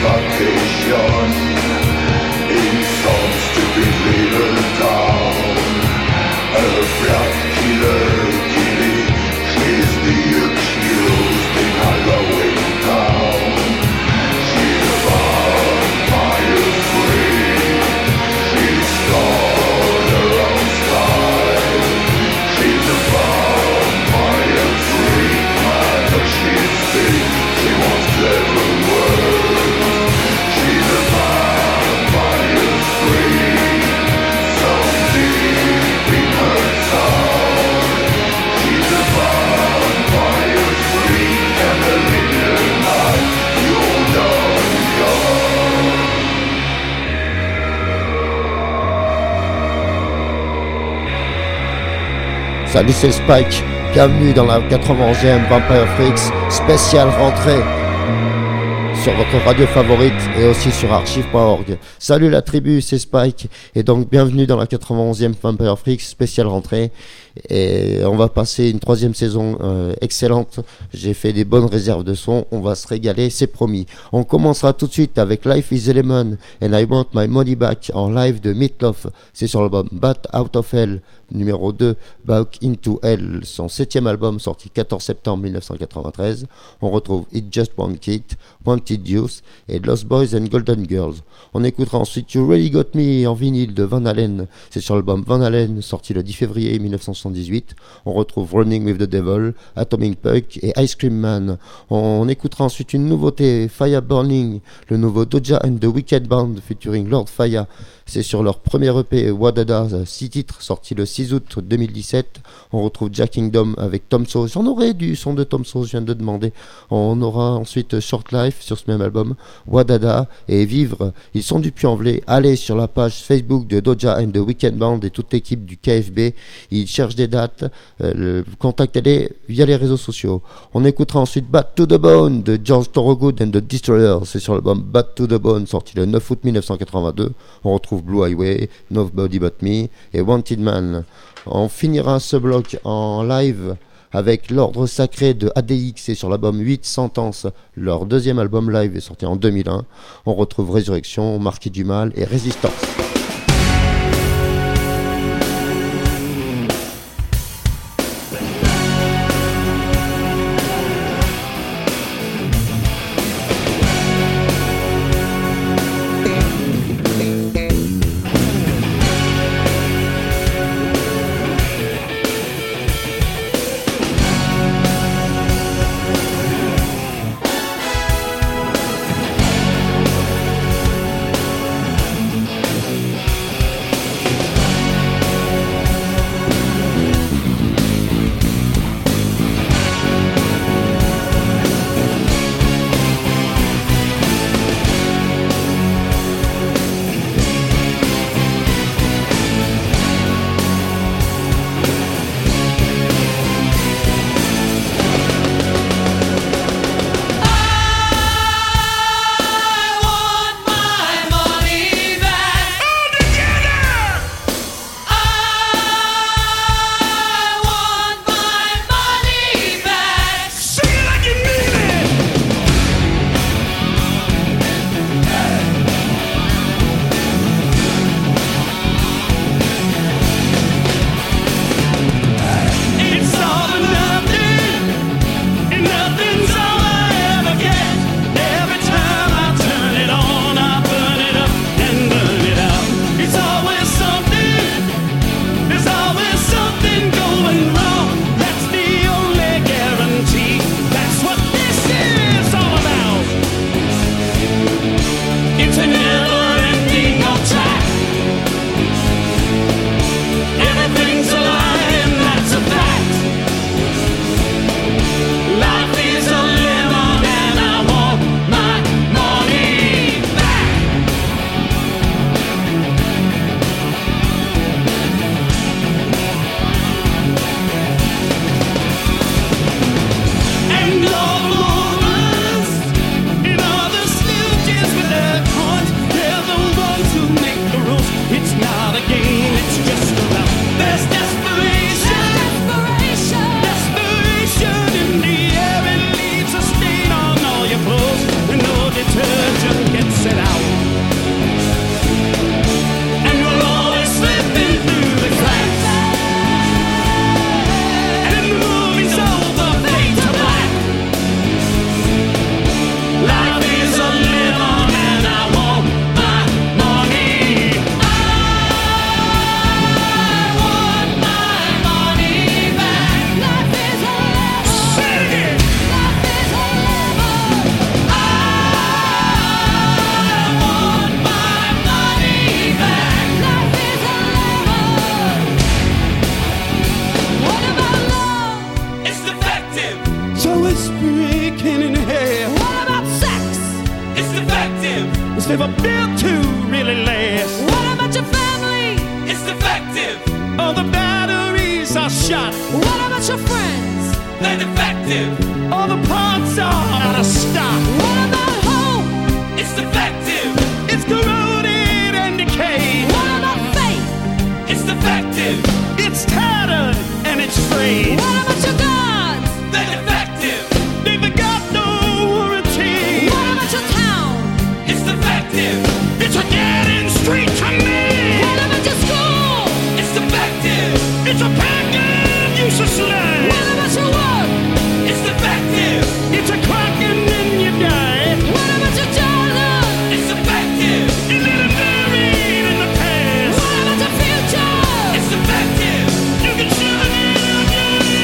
vacation in some stupid little town. A black killer killing, she's the accused in Halloween town. She's a vampire free, she's got her own style. She's a vampire free, whether she's big, she wants clever words. She's a vampire free, so deep in her soul. She's a vampire free, and a little night you'll know. Salut, c'est Spike, bienvenue dans la 91e Vampire Freaks spéciale rentrée sur votre radio favorite et aussi sur archive.org. Salut la tribu, c'est Spike et donc bienvenue dans la 91e Vampire Freaks spéciale rentrée. Et on va passer une troisième saison excellente. J'ai fait des bonnes réserves de son, on va se régaler, c'est promis. On commencera tout de suite avec Life is a Lemon and I Want My Money Back en live de Meatloaf. C'est sur l'album Bat Out of Hell numéro 2, Back Into Hell, son 7e album sorti 14 septembre 1993. On retrouve It Just One Kid, Wanted Youth et Lost Boys and Golden Girls. On écoutera ensuite You Really Got Me en vinyle de Van Halen. C'est sur l'album Van Halen sorti le 10 février 1978. On retrouve Running with the Devil, Atomic Punk et Ice Cream Man. On écoutera ensuite une nouveauté, Fire Burning, le nouveau Doja and the Wicked Band featuring Lord Fire. C'est sur leur premier EP Wadada, 6 titres, sorti le 6 août 2017. On retrouve Jack Kingdom avec Tom Sauce. J'en aurai du son de Tom Sauce, je viens de demander. On aura ensuite Short Life sur ce même album, Wadada et Vivre. Ils sont du Puy-en-Velay. Allez sur la page Facebook de Doja and the Weekend Band et toute l'équipe du KFB. Ils cherchent des dates. Contactez-les via les réseaux sociaux. On écoutera ensuite Bad to the Bone de George Thorogood and the Destroyers. C'est sur l'album Bad to the Bone sorti le 9 août 1982. On retrouve Blue Highway, Nobody But Me et Wanted Man. On finira ce bloc en live avec l'Ordre Sacré de ADX et sur l'album 8 Sentence. Leur deuxième album live est sorti en 2001. On retrouve Résurrection, Marquis du Mal et Résistance. ever built to really last. What about your family? It's defective. All the batteries are shot. What about your friends? They're defective. All the parts are out of stock. What about hope? It's defective. It's corroded and decayed. What about faith? It's defective. It's tattered and it's frayed. What about your gods? They're defective. They've got no warranty. What about your town? It's defective. It's a dead-end street to me. What about your school? It's defective. It's a package useless land. What about your work? It's defective. It's a cracking in your day. What about your childhood? It's defective. You let it buried in the past. What about your future? It's defective. You can shove it in your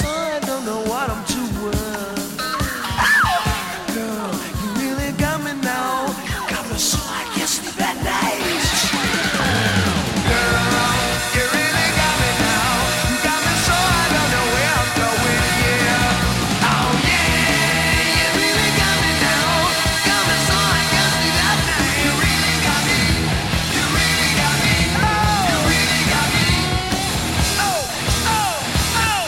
so I don't know what I'm doing. Girl, you really got me now. Got me so I can't sleep at night. Girl, you really got me now. Got me so I don't know where I'm going. Yeah. Oh yeah, you really got me now. Got me so I can't sleep at night. You really got me. You really got me. Oh, you really got me. Oh, oh, oh.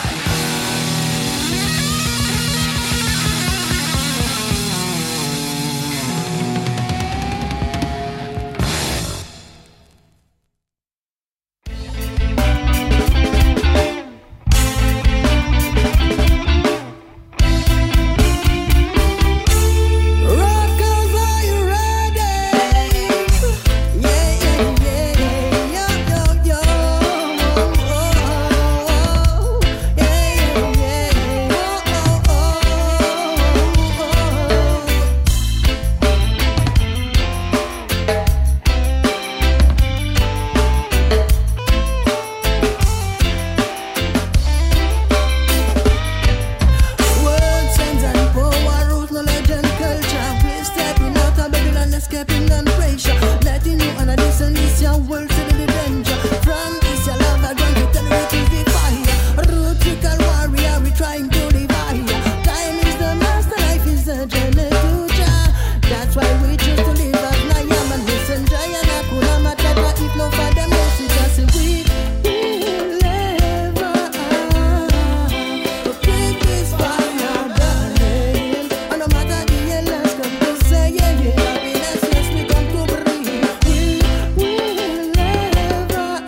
Rockers, are you ready? Yeah, yeah, yeah, yo, yo, yo. Oh, yeah, yeah, yeah. Oh, World sense and power, rules, knowledge and culture. We're stepping out of Babylon, escaping on pressure. Letting you on a decent world to the danger. From this your love, I want to tell you it is the fire. Rootical warrior, we trying to divide. Time is the master, life is the journey to Jah. That's why we choose to live as Nayam and messenger. And Hakuna Matata, if no for them, yes, we just say we will never keep this fire burning. And no matter the yellows come to say, yeah, yeah, happiness, yes, we come to bring. We will never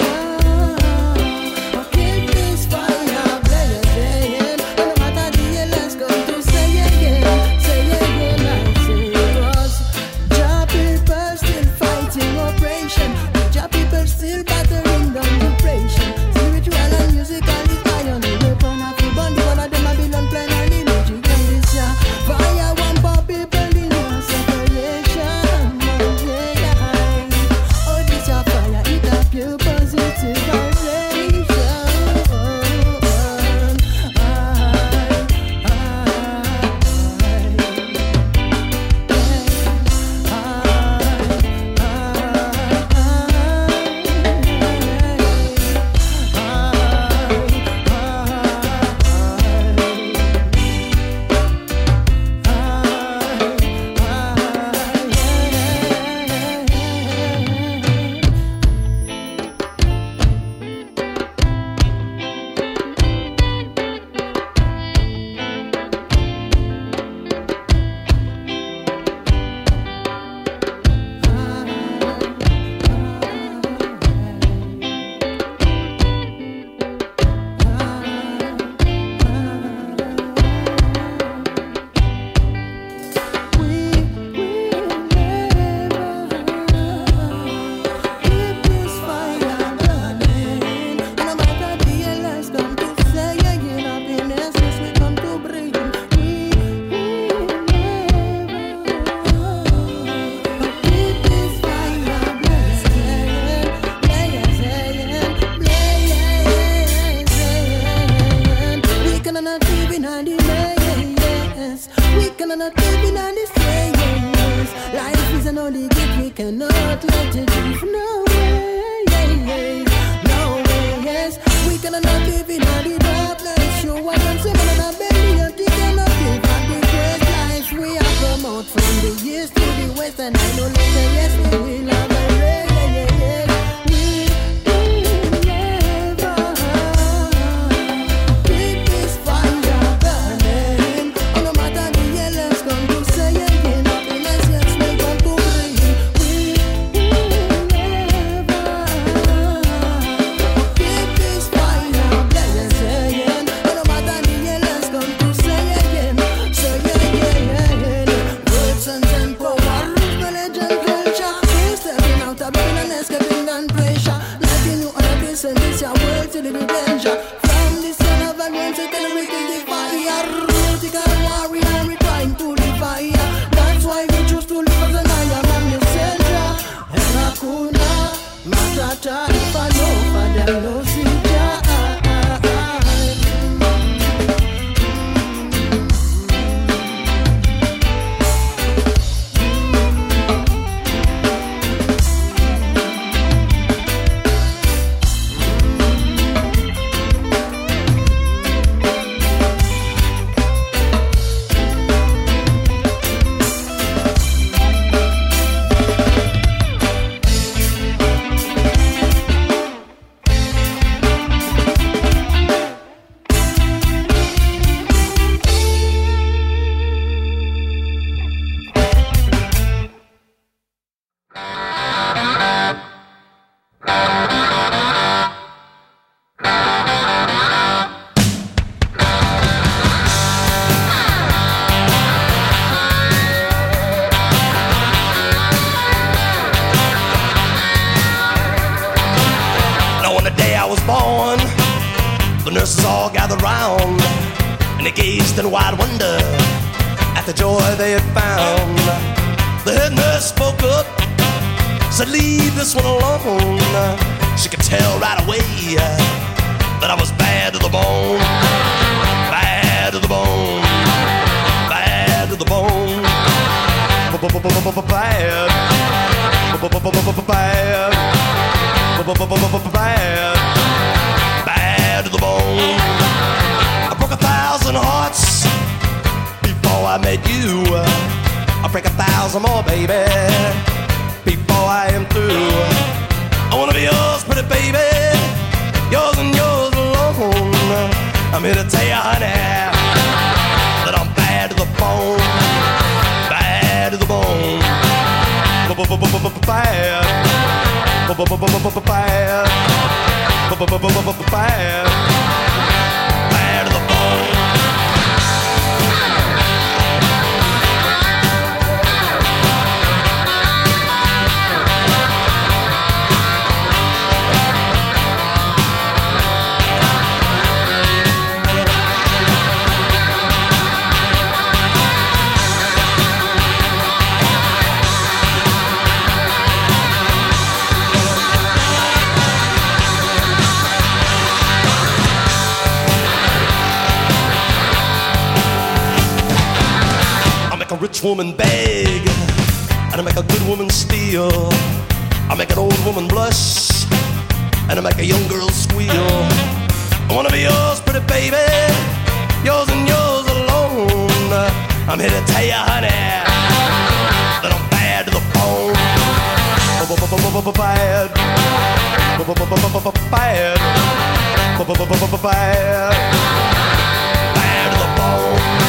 keep this fire blazing. And no matter the yellows come to say, yeah, yeah, say, yeah, yeah, like say it was. Jah people still fighting oppression. Jah people still battering down depression. Spiritual and musical is iron. The weapon of the bond, one of them Babylon plan and energy. And this year, fire one for people in your separation. Oh, this your fire, it a pure positive vibration. Life is an only gift we cannot let it leave. No way, no way, yes. We cannot live in the darkness. You want to say, man, I'm belly and you cannot live at the great life we have come out from the east to the west. And I know later, yes, we will have a rain. Keep this fire burning. Oh, no matter the yellows come to say again, happiness, yes, we come to bring. We will never keep this fire blazing. and they gazed in wide wonder at the joy they had found. The head nurse spoke up, said, leave this one alone. She could tell right away that I was bad to the bone. Bad to the bone. Bad to the bone. Bad. Bad. Bad. Bad to the bone. I broke 1,000 hearts before I met you. I'll break 1,000 more, baby, before I am through. I wanna be yours, pretty baby, yours and yours alone. I'm here to tell you, honey, that I'm bad to the bone. Bad to the bone. Bad. Bad. Bad to the bone. A rich woman beg, and I make a good woman steal. I make an old woman blush, and I make a young girl squeal. I wanna be yours, pretty baby, yours and yours alone. I'm here to tell you, honey, that I'm bad to the bone. Bad. Bad. Bad. Bad to the bone.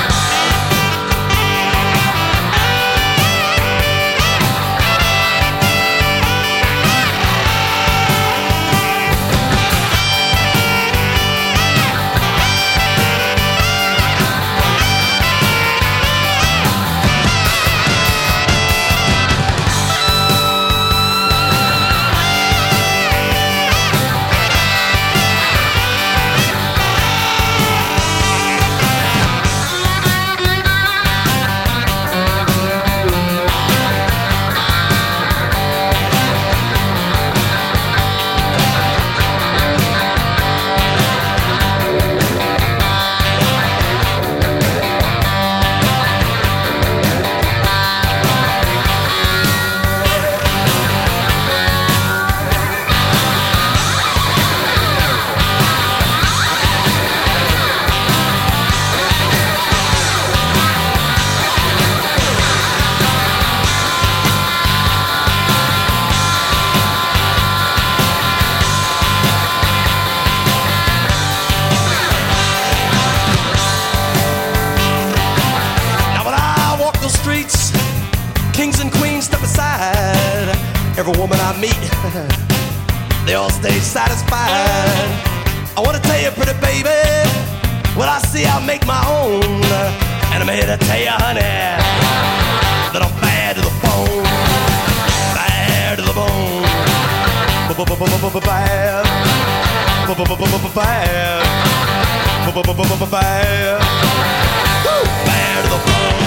Every woman I meet, they all stay satisfied. I wanna tell you, pretty baby, what I see I make my own. And I'm here to tell you, honey, that I'm bad to the bone. Bad to the bone. Bad. Bad. Bad. Bad to the bone.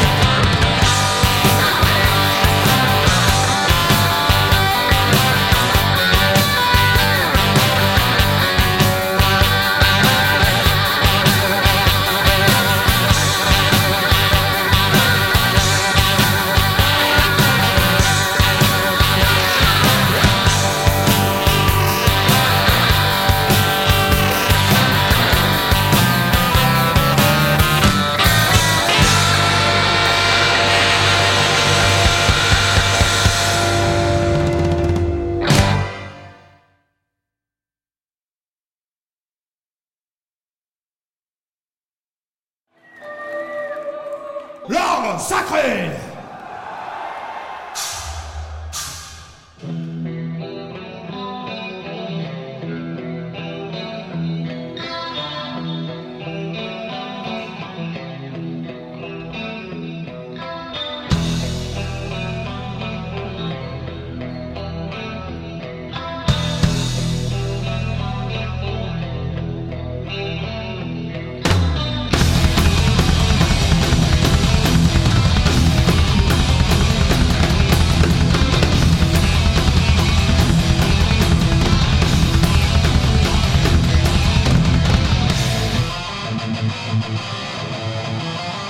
L'ordre sacré!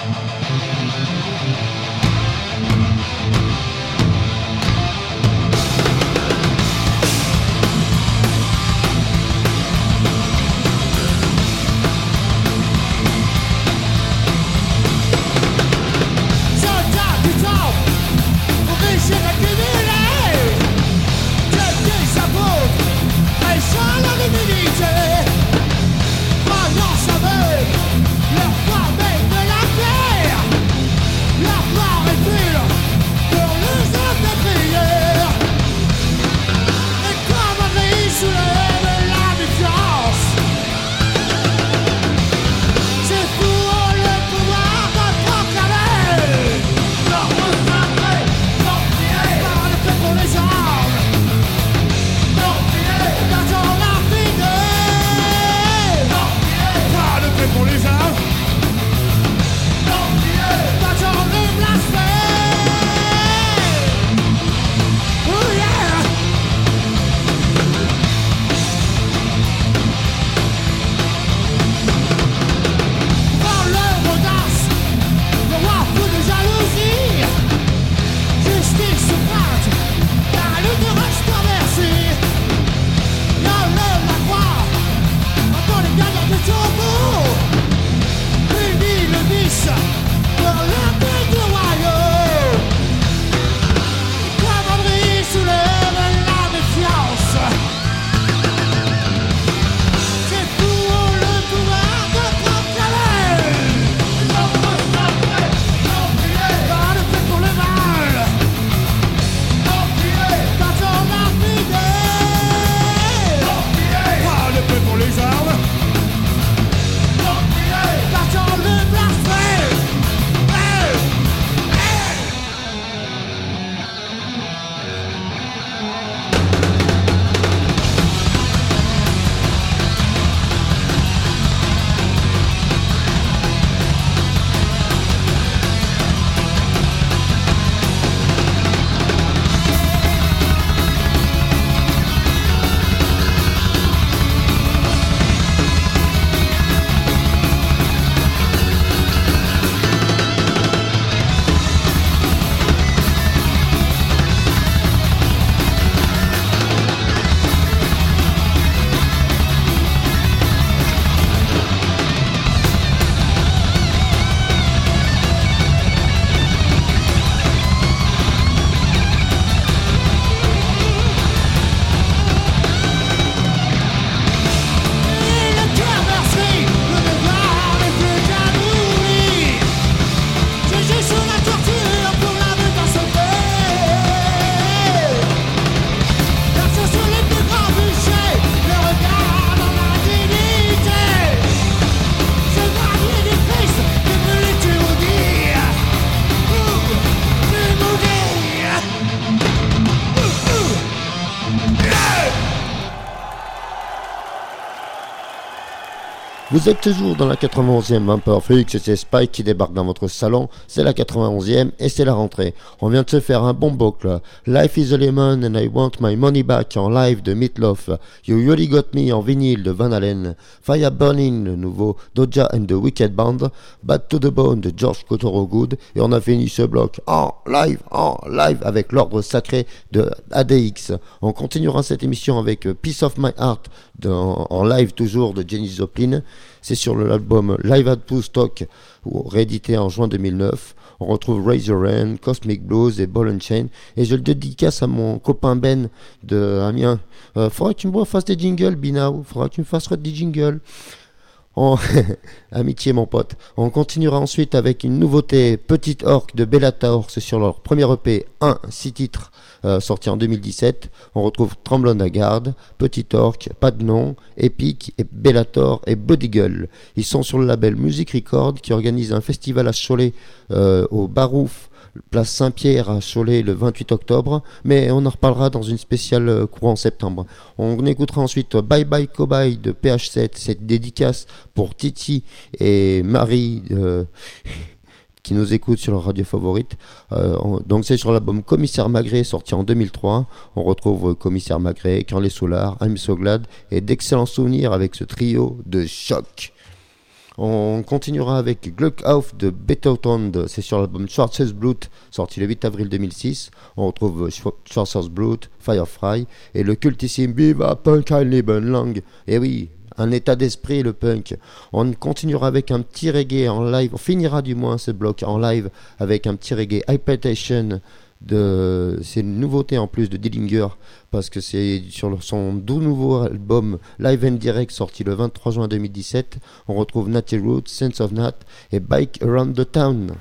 Vous êtes toujours dans la 91e Vampire Freaks et c'est Spike qui débarque dans votre salon. C'est la 91e et c'est la rentrée. On vient de se faire un bon bloc là. Life is a Lemon and I Want My Money Back en live de Meatloaf. You Really Got Me en vinyle de Van Halen. Fire Burning, le nouveau Doja and the Wicked Band. Bad to the Bone de George Cotorogood. Et on a fini ce bloc en live avec l'ordre sacré de ADX. On continuera cette émission avec Piece of My Heart en live toujours de Janis Joplin. C'est sur l'album Live at Woodstock, réédité en juin 2009. On retrouve Raise Your Hand, Cosmic Blues et Ball and Chain. Et je le dédicace à mon copain Ben de Amiens. Faudra que tu me fasses des jingles, Binao. Faudra que tu me fasses des jingles. Amitié mon pote. On continuera ensuite avec une nouveauté, Petite Orque de Bellator. C'est sur leur premier EP, 6 titres, sorti en 2017. On retrouve Tremblant à Garde, Petite Orque, Pas de Nom, Epic, et Bellator et Bodygull. Ils sont sur le label Music Record qui organise un festival à Cholet au Barouf, place Saint-Pierre à Cholet le 28 octobre, mais on en reparlera dans une spéciale courant septembre. On écoutera ensuite Bye Bye Cobaye de PH7, cette dédicace pour Titi et Marie qui nous écoutent sur leur radio favorite. Donc c'est sur l'album Commissaire Magré sorti en 2003. On retrouve Commissaire Magré, Quand les Soulards, I'm So Glad et d'excellents souvenirs avec ce trio de choc. On continuera avec Glück auf de Beethoven, c'est sur l'album Schwarzes Blut, sorti le 8 avril 2006. On retrouve Schwarzes Blut, Firefly et le cultissime Viva Punk ein Leben lang. Et oui, un état d'esprit le punk. On continuera avec un petit reggae en live, on finira du moins ce bloc en live avec un petit reggae Hypertation. C'est une nouveauté en plus de Dillinger parce que c'est sur son tout nouveau album Live and Direct sorti le 23 juin 2017. On retrouve Natty Roots, Sense of Nat et Bike Around the Town.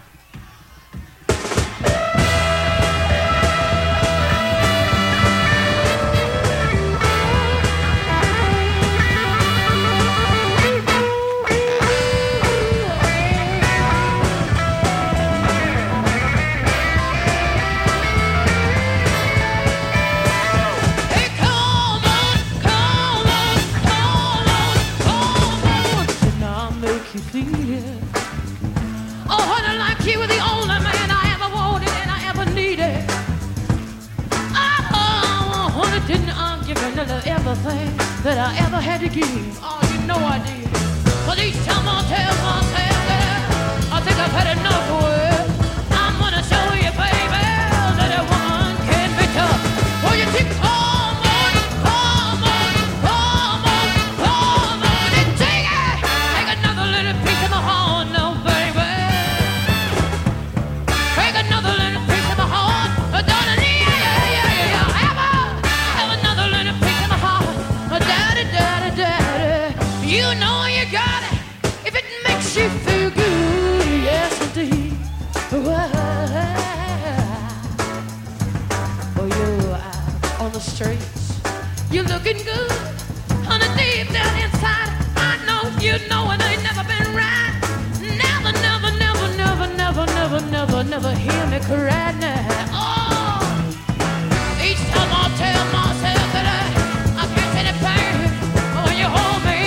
Everything that I ever had to give, oh, you know I did. But each time I tell myself that I think I've had enough of it, I'm gonna show you, baby, that a woman can be tough. Oh, you think, come on, come on, come on, come on, and take it. Take another little piece of my heart now, baby. Take another little piece of my heart, darling. You know you got it if it makes you feel good, yes indeed. Well, oh, you're out on the streets, you're looking good, on the deep down inside. I know you know it ain't never been right. Never, never, never, never, never, never, never, never hear me cry now. Oh, each time I tell myself that I can't take the pain when you hold me.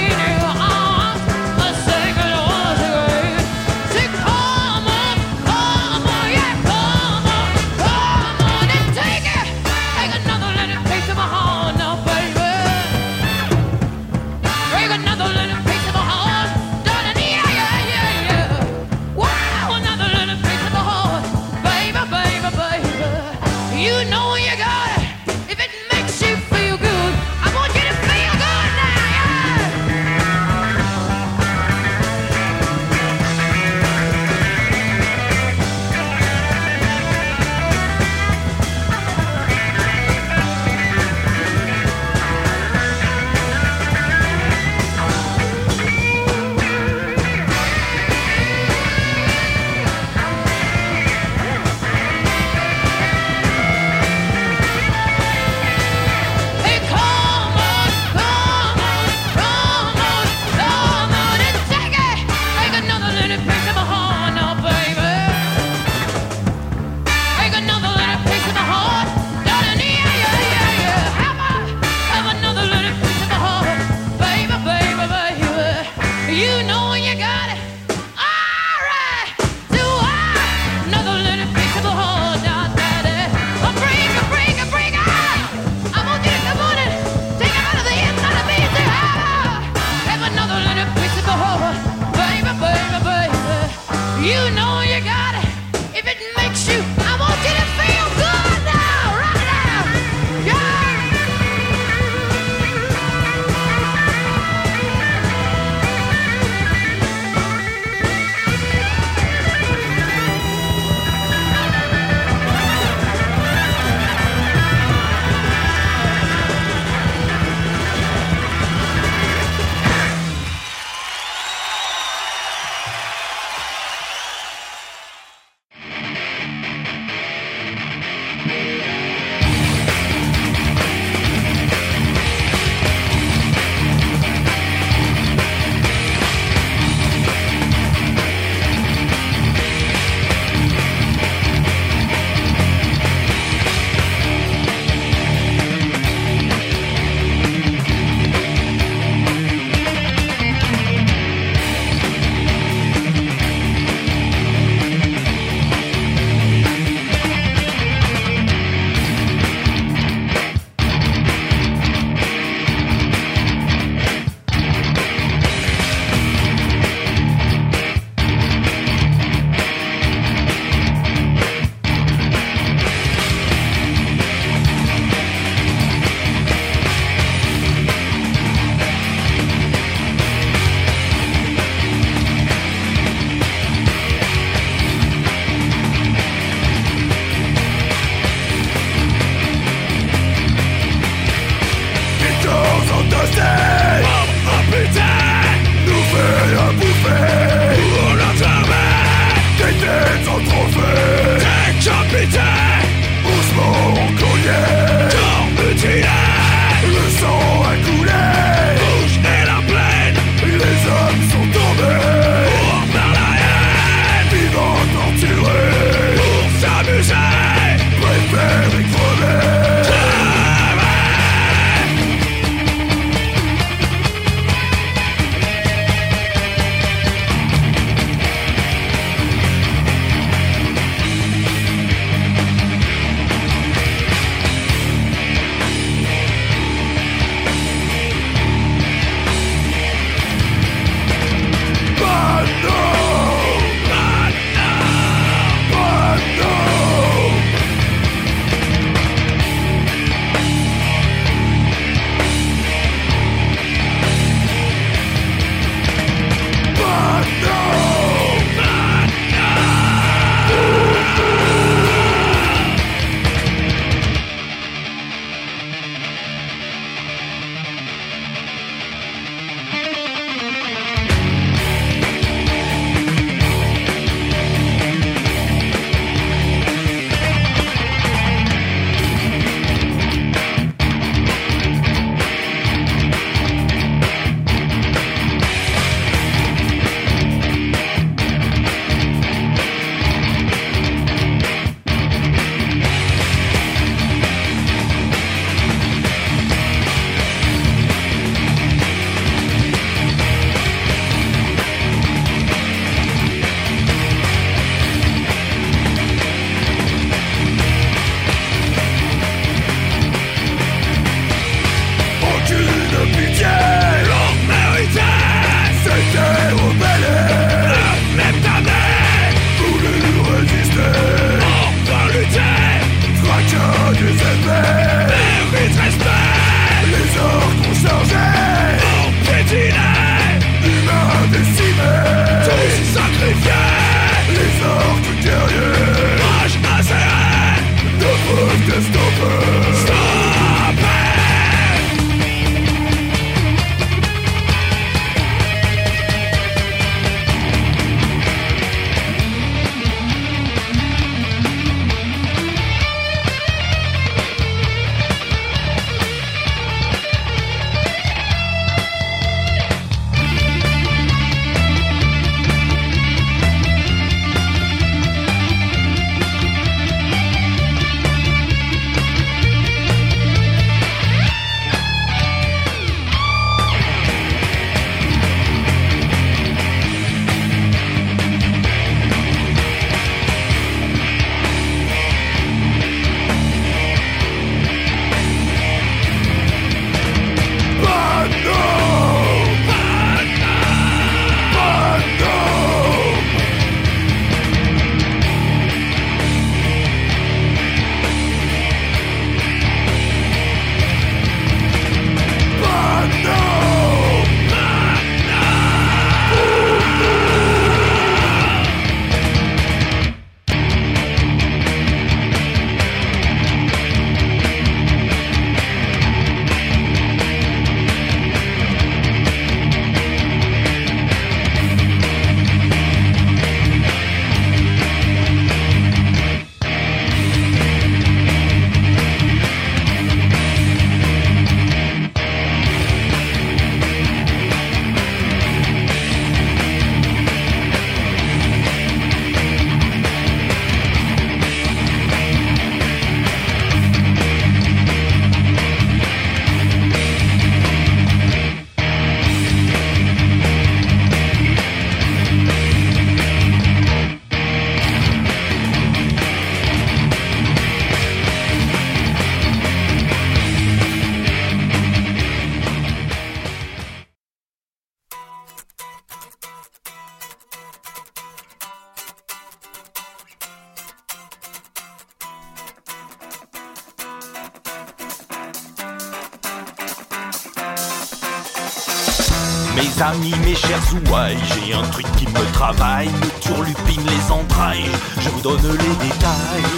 Mes amis, mes chers ouailles, j'ai un truc qui me travaille, me turlupine les entrailles, je vous donne les détails.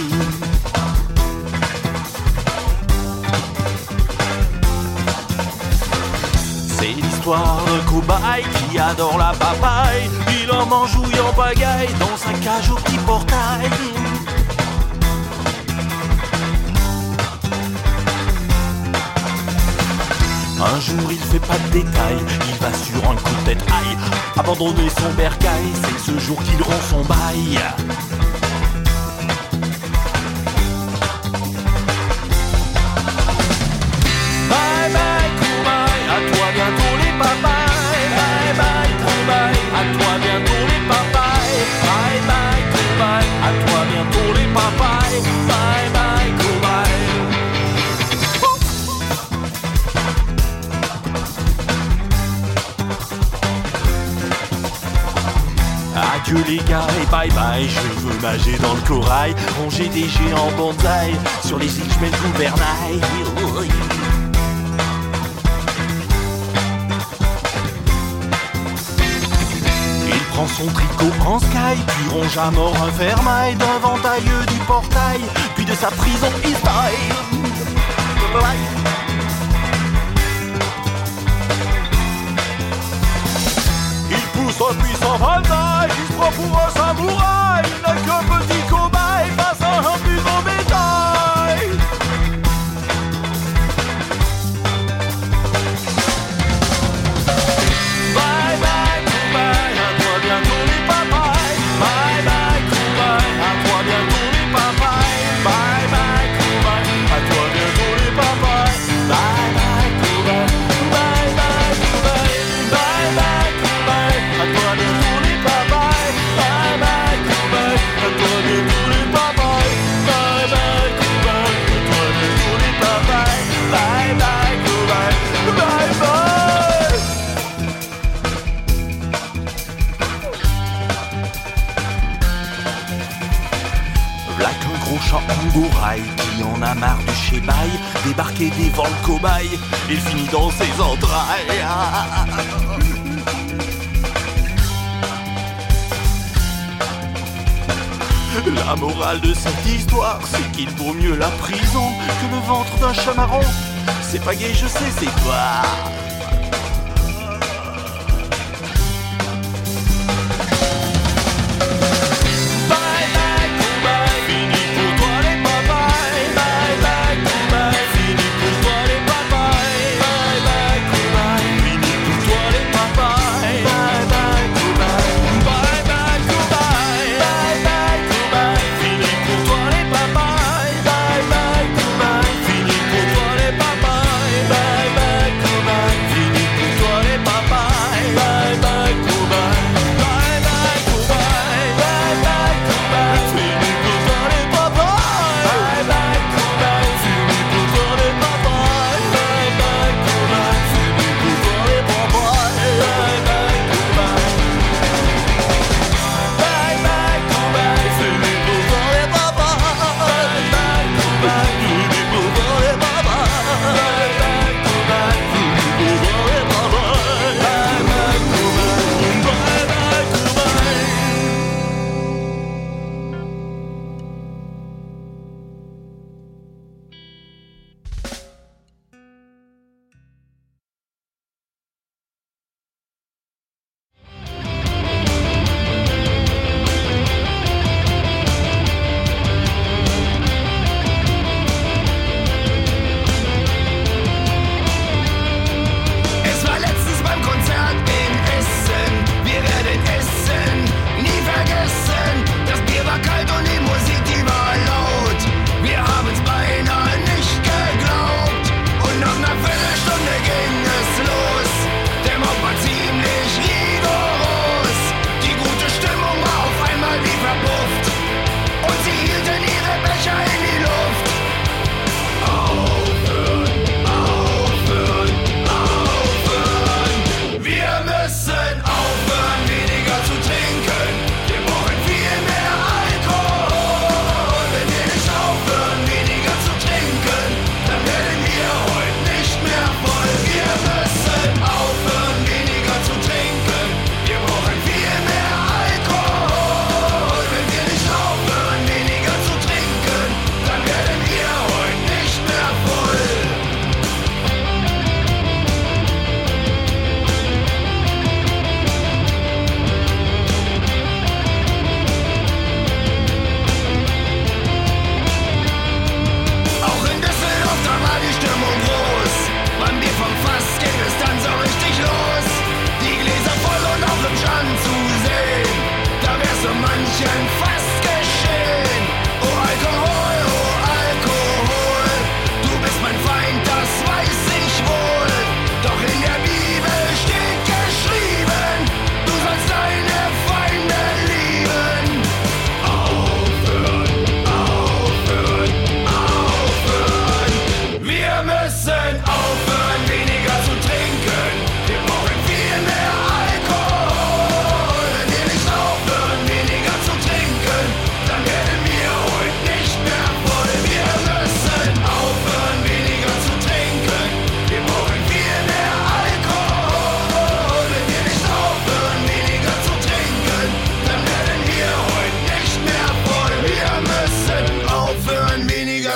C'est l'histoire d'un cobaye qui adore la papaye. Il en mange ouille en pagaille dans sa cage au petit portail. Un jour il fait pas de détails, il va sur un coup de tête, aïe, abandonner son bercail, c'est ce jour qu'il rend son bail. Bye bye cobaye, à toi bientôt les papayes. Bye bye cobaye, à toi bientôt les papayes. Bye bye cobaye, à toi bientôt les papayes. Bye bye cobaye. Adieu les gars et bye bye, je veux nager dans le corail, ronger des géants bonsaï, sur les îles je mets le gouvernail. Il prend son tricot en sky, puis ronge à mort un fermail d'un ventailleux du portail, puis de sa prison il style. Un puissant vandaille, il se prend pour un samouraï, il n'a qu'un petit cobaye, passant un plus gros bétail. Bye bye cobaye, à toi bientôt les papayes. Bye bye cobaye, à toi bientôt les papayes. Bye bye cobaye, à toi bientôt les papayes. Bye bye cobaye, bye bye cobaye, bye bye cobaye. À toi bientôt les papayes, bye bye cobaye. À toi bientôt les papayes, bye bye cobaye. À toi bientôt les papayes, bye bye cobaye, bye bye. V'là qu'un gros chat angouraille qui en a marre du chébaille, débarquer devant le cobaye, il finit dans ses entrailles. La morale de cette histoire, c'est qu'il vaut mieux la prison que le ventre d'un chamaron. C'est pas gay, je sais, c'est pas. Bye bye cobaye, fini pour toi les papayes. Bye bye cobaye, fini pour toi les papayes. Bye bye cobaye, fini pour toi les papayes. Bye bye cobaye, bye bye cobaye, bye bye cobaye, fini pour toi les papayes. Bye bye cobaye, fini pour toi les papayes. Bye bye cobaye.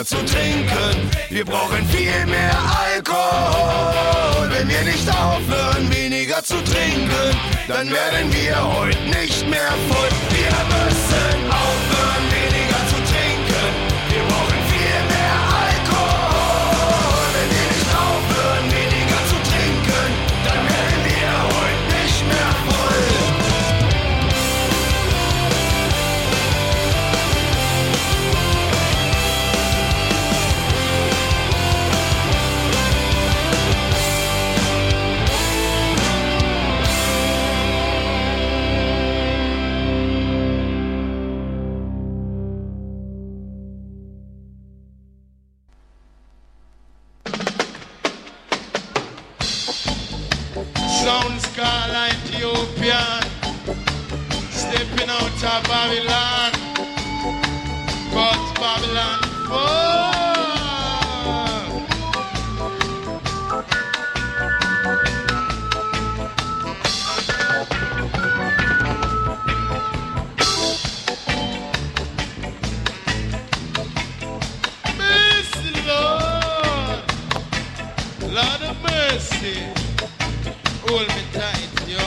weniger zu trinken. Wir brauchen viel mehr Alkohol. Wenn wir nicht aufhören, weniger zu trinken, dann werden wir heute nicht mehr voll. Wir müssen aufhören, weniger zu trinken. Wir brauchen viel mehr Alkohol. Wenn wir nicht aufhören, weniger zu trinken, dann werden wir heute nicht mehr voll. Sounds called Ethiopian, stepping out of Babylon, got Babylon fall. Mercy, Lord, Lord of mercy. Hold me tight, yo.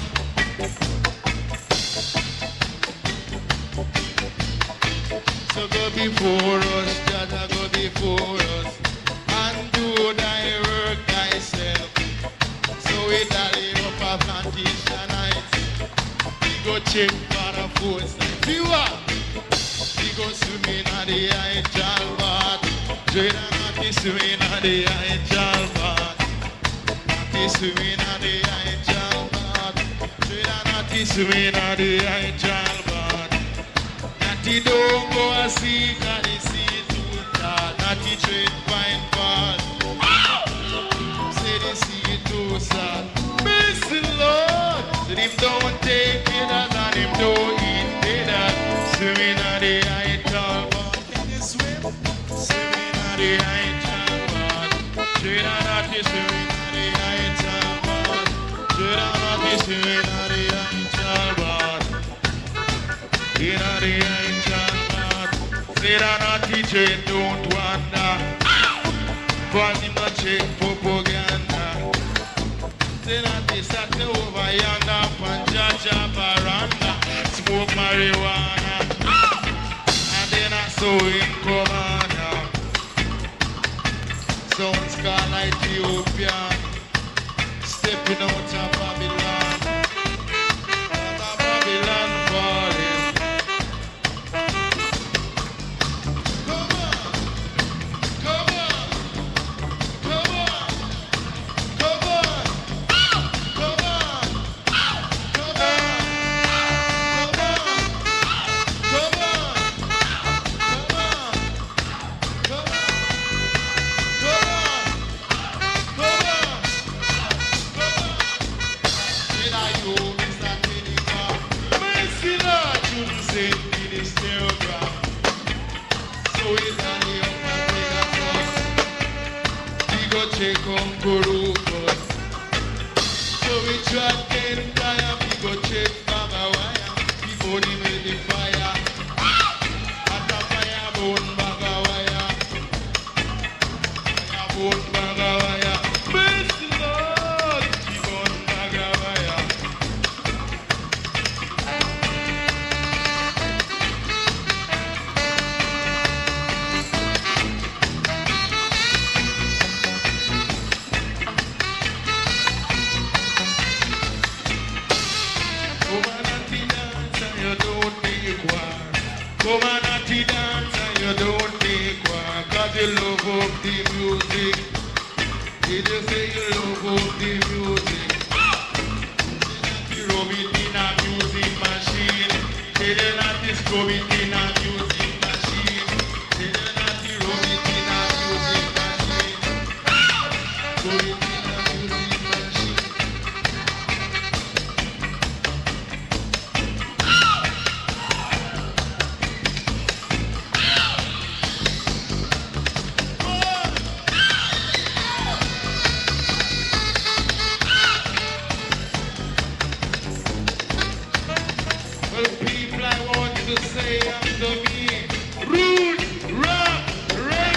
So go before us, Jaja, go before us, and do thy work thyself. So we dally up a plantation nights. We go check for the force like you are. We go swimming at the Angel Bath. Dread and not swimming at the Angel Bath. Swimming at the Angel Bath. Dread and not swimming at the Angel Bath. Natty don't go a see, cause the sea too tall. Natty trade fine fall. Say the sea too sad. Mercy Lord. Say him don't take it as and him don't eat it as. Swimming at the Angel Bath. Can you swim? Swimming at the Angel Bath. Dread and not swimming at the Angel Bath. Dread and not swimming at the Angel Bath. In the Angel Bath. Say that not teacher don't wonder. For him not check propaganda. Say that they sat over yonder on Jaja veranda. Smoke marijuana. And then I saw him come on. Sounds called Ethiopian, stepping out of Babylon, out of Babylon falling. Come on, come on, come on, come on, come on, come Take on Guru first. So we try get fire, we go check Baba wire. We burn him with the fire. At the fire burn Baba wire. Fire burn Baba wire. Mercy Lord, we burn Baba wire. Come on, natty dance and you don't make one. Cause you love up the music. Did you say you love up the music? You rub it in a music machine. Did you not rub it in a music machine? Did you not rub it in a music machine? Rub it in a music machine. Well, people, I want you to say after me, rude, rock, rock.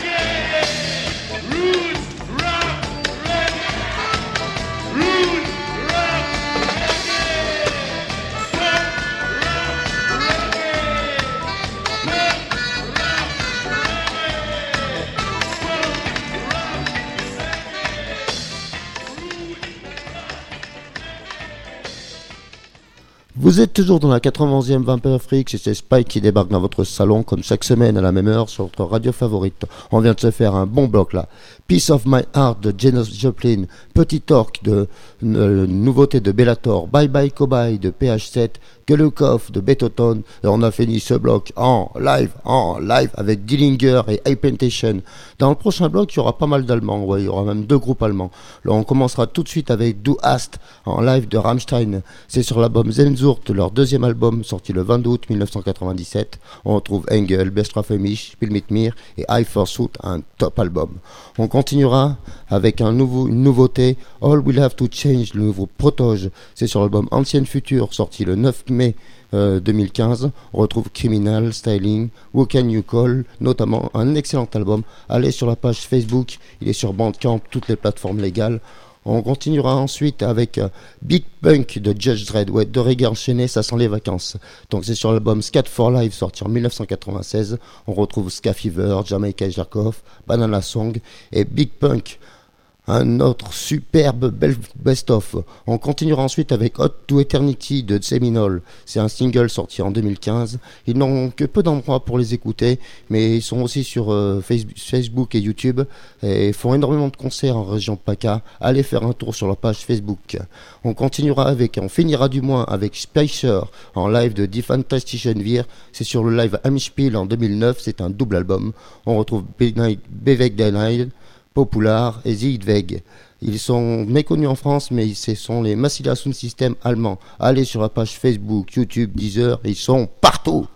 Vous êtes toujours dans la 91e Vampire Freaks et c'est Spike qui débarque dans votre salon comme chaque semaine à la même heure sur votre radio favorite. On vient de se faire un bon bloc là. Piece of My Heart de Janis Joplin, Petit Torque de nouveauté de Bellator, Bye Bye Cowboy de PH7, Gelukov de Betoton et on a fini ce bloc en live avec Dillinger et Hypentation. Dans le prochain bloc il y aura pas mal d'allemands, ouais, il y aura même 2 groupes allemands. Là on commencera tout de suite avec Du Hast en live de Rammstein. C'est sur l'album Sehnsucht, leur deuxième album sorti le 22 août 1997. On retrouve Engel, Bestra für mich, Spiel mit mir et I Forsuit, un top album. On continuera avec une nouveauté, All Will Have to Change, le nouveau Protoge. C'est sur l'album Ancienne Future, sorti le 9 mai 2015. On retrouve Criminal, Styling, Who Can You Call, notamment un excellent album. Allez sur la page Facebook, il est sur Bandcamp, toutes les plateformes légales. On continuera ensuite avec Big Punk de Judge Dredd, ouais, de reggae enchaîné, ça sent les vacances. Donc c'est sur l'album Scat for Life sorti en 1996. On retrouve Ska Fever, Jamaica Jarkov, Banana Song et Big Punk. Un autre superbe best-of. On continuera ensuite avec Hot to Eternity de Seminole. C'est un single sorti en 2015. Ils n'ont que peu d'endroits pour les écouter, mais ils sont aussi sur Facebook et YouTube et font énormément de concerts en région PACA. Allez faire un tour sur leur page Facebook. On finira du moins avec Spicer en live de Die Fantastischen Wir. C'est sur le live Heimspiel en 2009. C'est un double album. On retrouve Beweg der Neid, Popular et Ziedweg. Ils sont méconnus en France, mais ce sont les Massilia Sound System allemands. Allez sur la page Facebook, YouTube, Deezer, ils sont partout.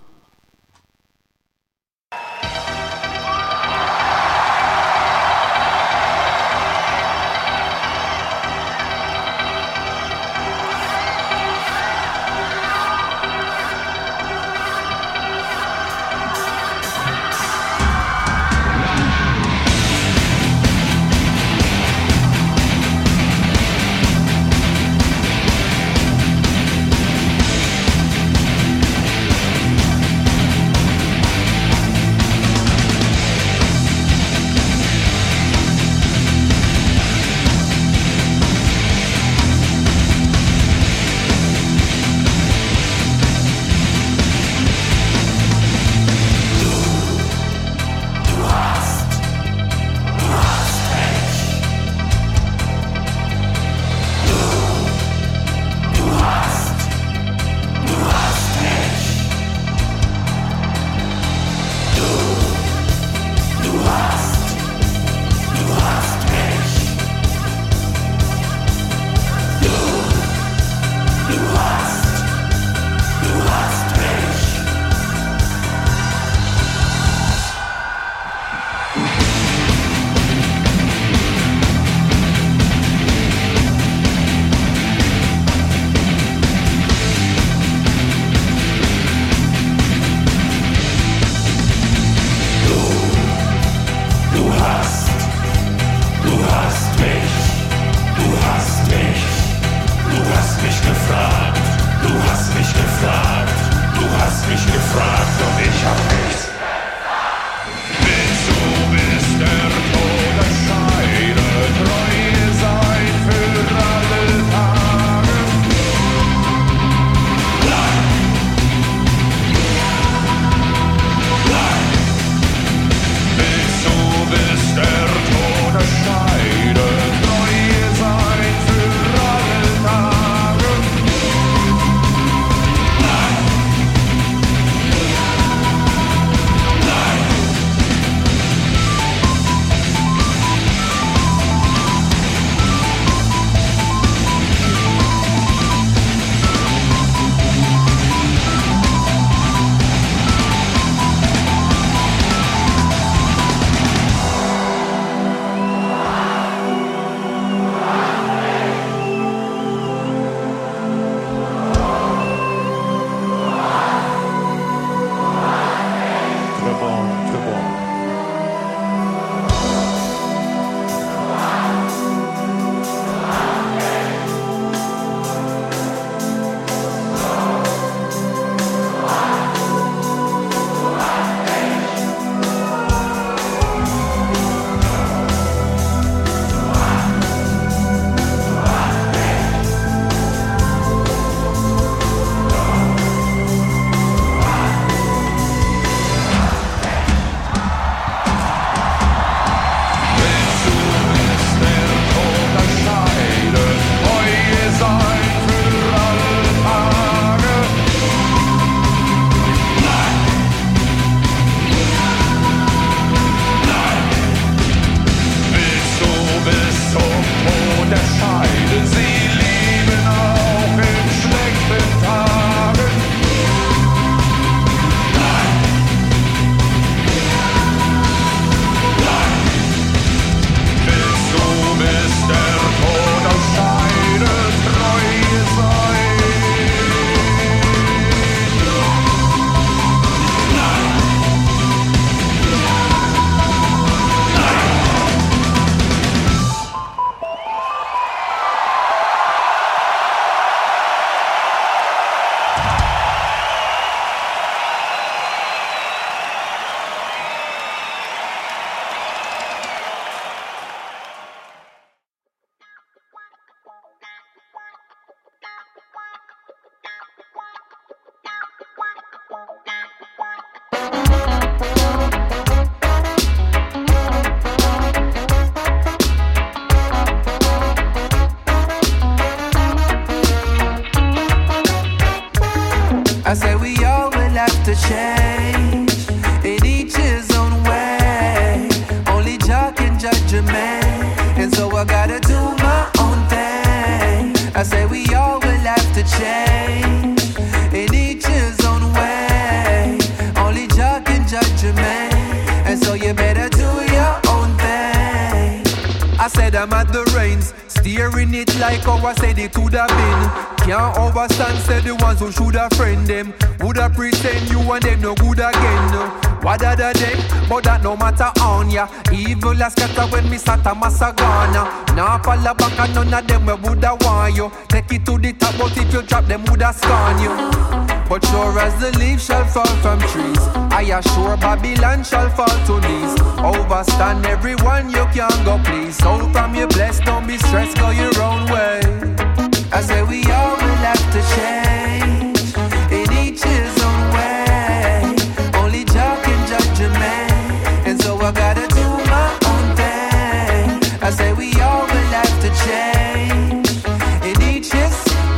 to change in each his own way. Only Jah can judge a man, and so I gotta do my own thing. I say we all will have to change in each his own way. Only Jah can judge a man, and so you better do your own thing. I said I'm at the reins, steering it like how I said it could have been. Can't overstand, said the ones who should have friend them. Woulda pretend you and them no good again. What other day, but that no matter on ya. Evil as scatter when me sat a massagana. Now fall back and none of them we woulda want you. Take it to the top, but if you drop them woulda scorn you. But sure as the leaves shall fall from trees, I assure Babylon shall fall to knees. Overstand everyone you can go please. Soul from your blessed, don't be stressed, go your own way. I say we all will have to change in each his own way. Only Jah can judge a man, and so I gotta do my own thing. I say we all will have to change in each his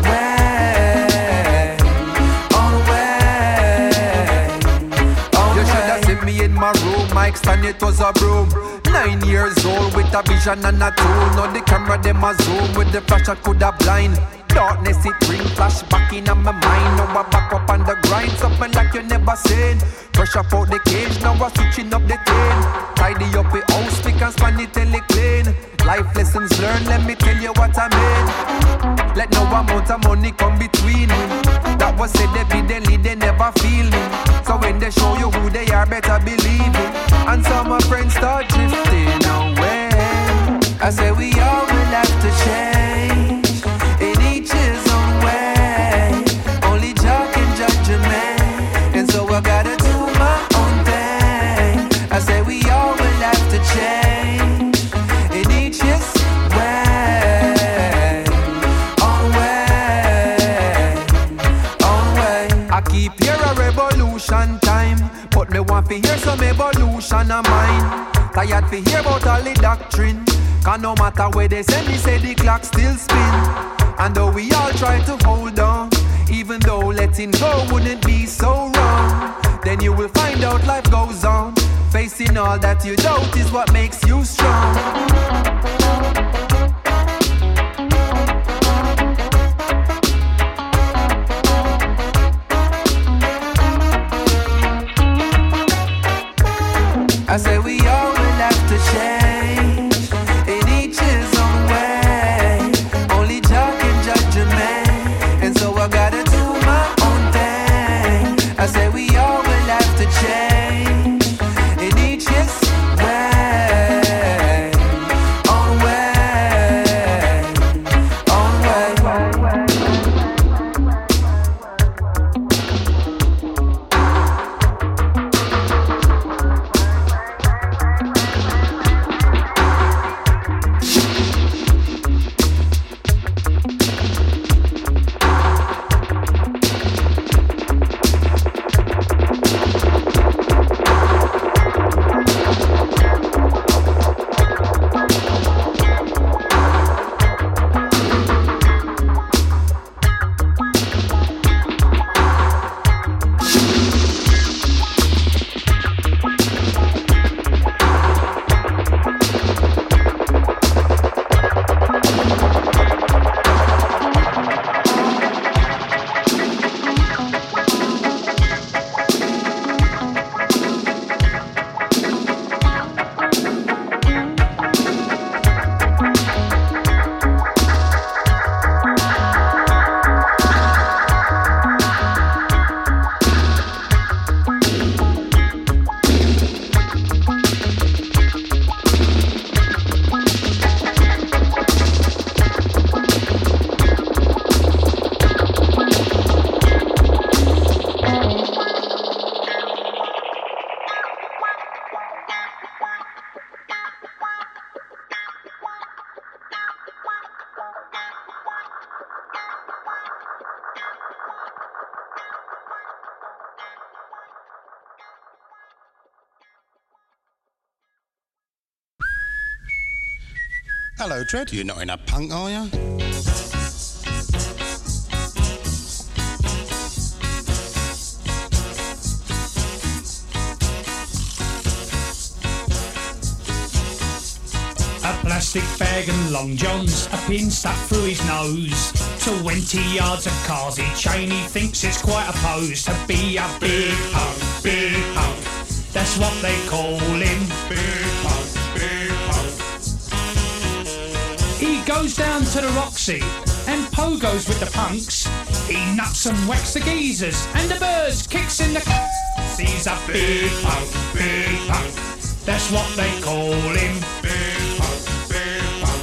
way. On way. You should have seen me in my room, Mike stand it was a broom. 9 years old with a vision and a tool. Now the camera them a zoom with the flash I coulda blind. Darkness it bring flashback in my mind. Now I back up on the grind, something like you never seen. Fresh up out the cage, now I switching up the chain. Tidy up the house, pick and span it till it clean. Life lessons learned, let me tell you what I mean. Let no amount of money come between me. That was said evidently they never feel me. So when they show you who they are, better believe it. And some of my friends start drifting away. I say we all will have to change in each his own way. Only Jah can judge a man, and so I gotta do my own thing. I say we all will have to change in each his way. On way, on way. I keep here a revolution time, but me want to hear some evolution of mine. Tired to hear about all the doctrine, cause no matter where they send me, say the clock still spin. And though we all try to hold on, even though letting go wouldn't be so wrong, then you will find out life goes on. Facing all that you doubt is what makes you strong. I say we all will have to change in each his own way. Only Jah can judge a man, and so I gotta do my own thing. I say we all will have to change in each his way. On way, on way. Hello, Dread. You're not in a punk, are you? a plastic bag and long johns, a pin stuck through his nose. 20 yards of carsy chain, he thinks it's quite a pose to be a big punk, big punk. That's what they call him, big punk, big punk. He goes down to the Roxy and pogos with the punks. He nuts and whacks the geezers and the birds kicks in the He's a big punk, big punk. That's what they call him, big punk, big punk.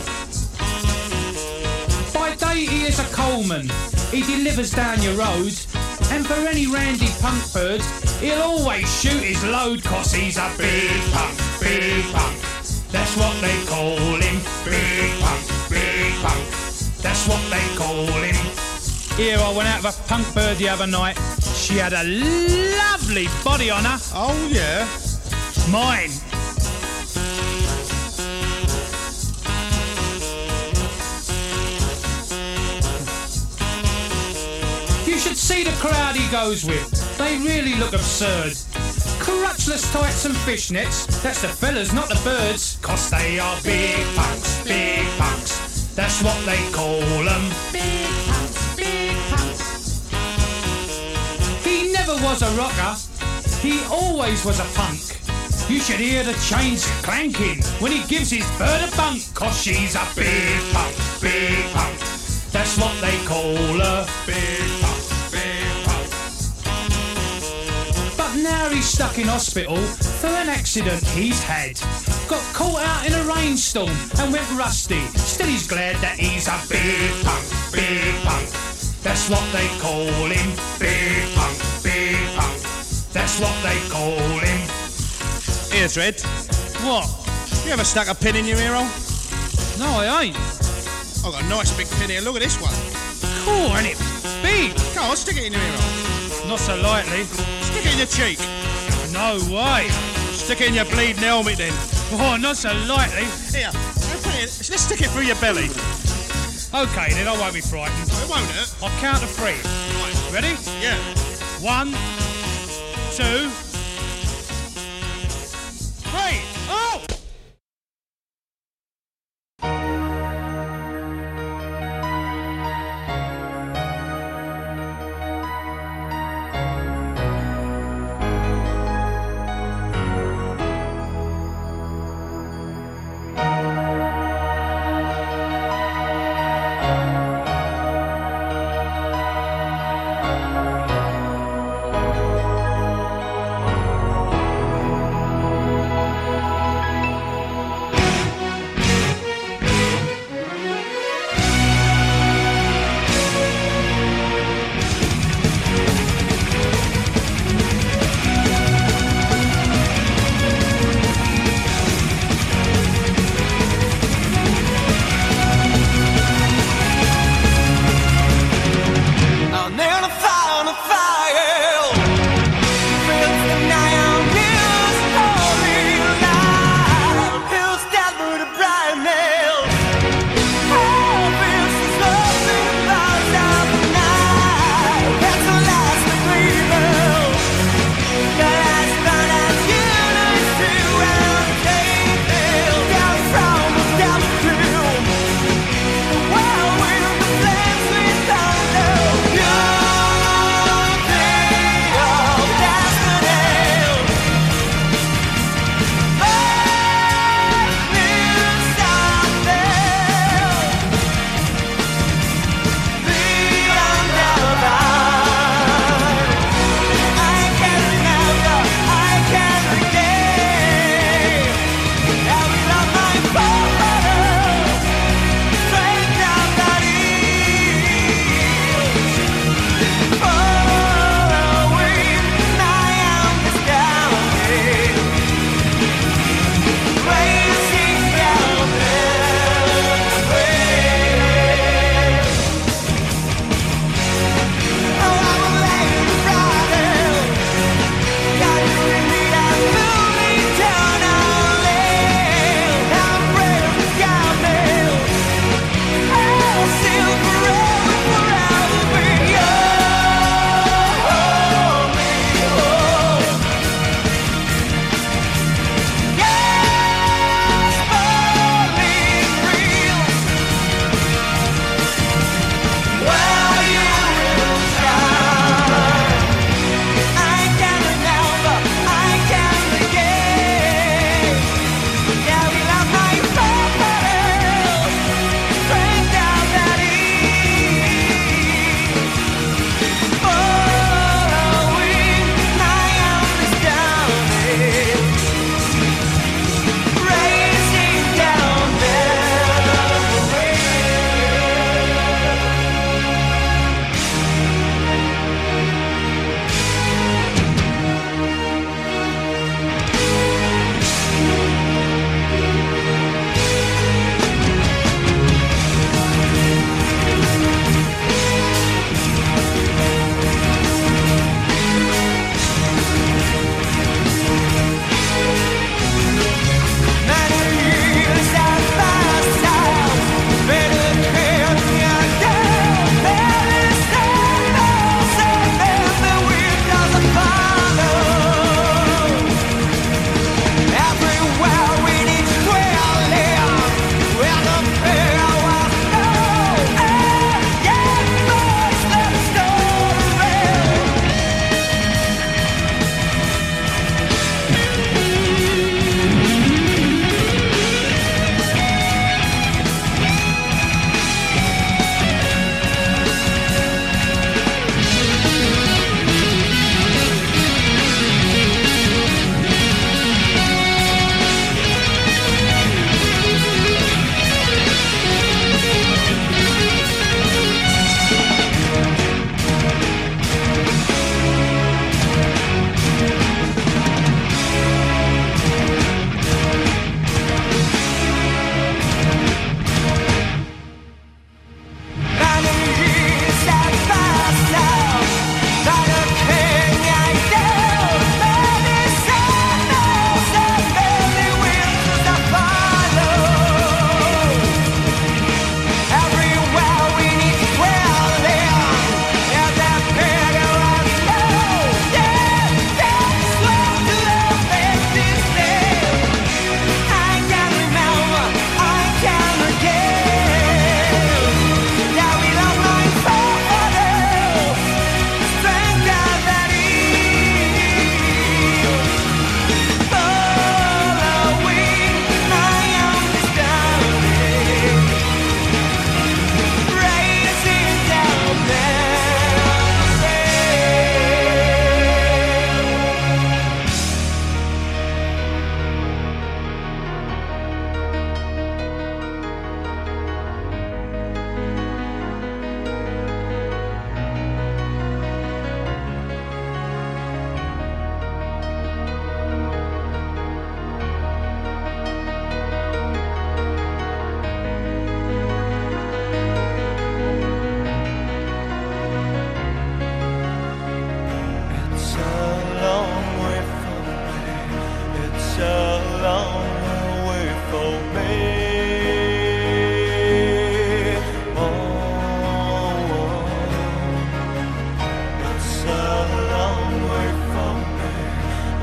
By day he is a coalman. He delivers down your road. And for any randy punk bird, he'll always shoot his load, 'cause he's a big punk, big punk. That's what they call him, big punk, big punk. That's what they call him. Here, I went out with a punk bird the other night. She had a lovely body on her. Oh, yeah? Mine. You should see the crowd he goes with. They really look absurd. Crutchless tights and fishnets. That's the fellas, not the birds. 'Cause they are big punks, big punks. That's what they call them. Big punks, big punks. He never was a rocker. He always was a punk. You should hear the chains clanking when he gives his bird a bunk. 'Cause she's a big punk, big punk. That's what they call her. Big punk, big punk. But now he's stuck in hospital for an accident he's had. Got caught out in a rainstorm and went rusty. Still he's glad that he's a big punk, big punk. That's what they call him, big punk, big punk. That's what they call him. Here, Dred. What? You ever stuck a pin in your ear hole? No, I ain't. I've got a nice big pin here. Look at this one. Cool, ain't it? Big. Go on, stick it in your ear hole. Not so lightly. Stick it in your cheek. No way. Stick it in your bleeding helmet then. Oh, not so lightly. Here, let's stick it through your belly. Okay, then I won't be frightened. It won't hurt. I'll count to 3. Right. Ready? Yeah. 1, 2, 3. Oh!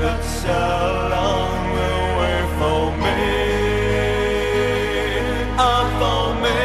got so long way for me, for me.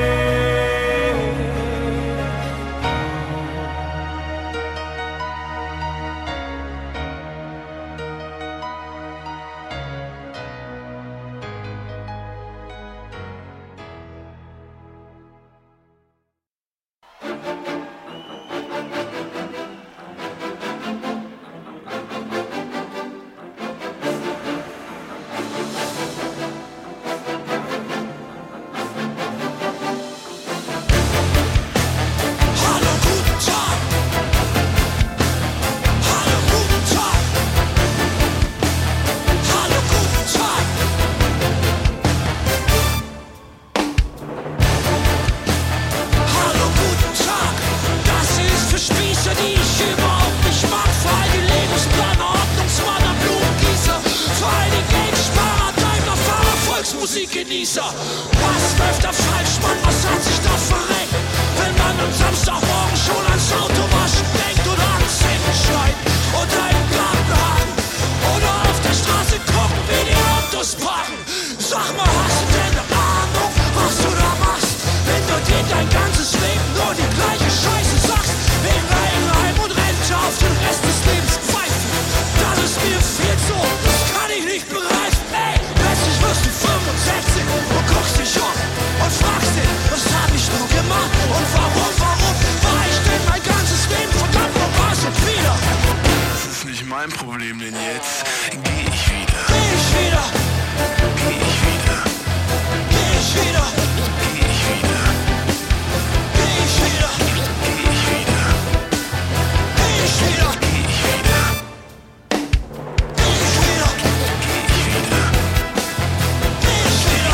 Genießer. Was läuft da falsch, Mann, was hat sich da verreckt? Wenn man am Samstagmorgen schon ans Auto waschen denkt oder ans Zähne schneiden oder im Garten haken oder auf der Straße gucken, wie die Autos parken. Sag mal, hast du denn eine Ahnung, was du da machst? Wenn du dir dein ganzes Leben nur die gleiche Scheiße sagst, wegen Eigenheim und Rente auf den Rest des Lebens pfeifen. Das ist mir viel zu, das kann ich nicht begreifen. Ey, plötzlich wirst du 65 und guckst dich um und fragst dich, was hab ich nur gemacht und warum war ich denn mein ganzes Leben verdammt wo war's und wieder? Das ist nicht mein Problem, denn jetzt geh ich wieder. Geh ich wieder. Geh ich wieder. Geh ich wieder. Geh ich wieder. Geh ich wieder. Geh ich wieder. Geh ich wieder. Geh ich wieder. Geh ich wieder. Geh ich wieder. Geh ich wieder.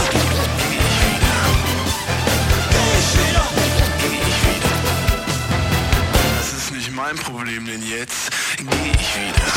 Geh ich wieder. Geh ich wieder. Das ist nicht mein Problem, denn jetzt geh ich wieder.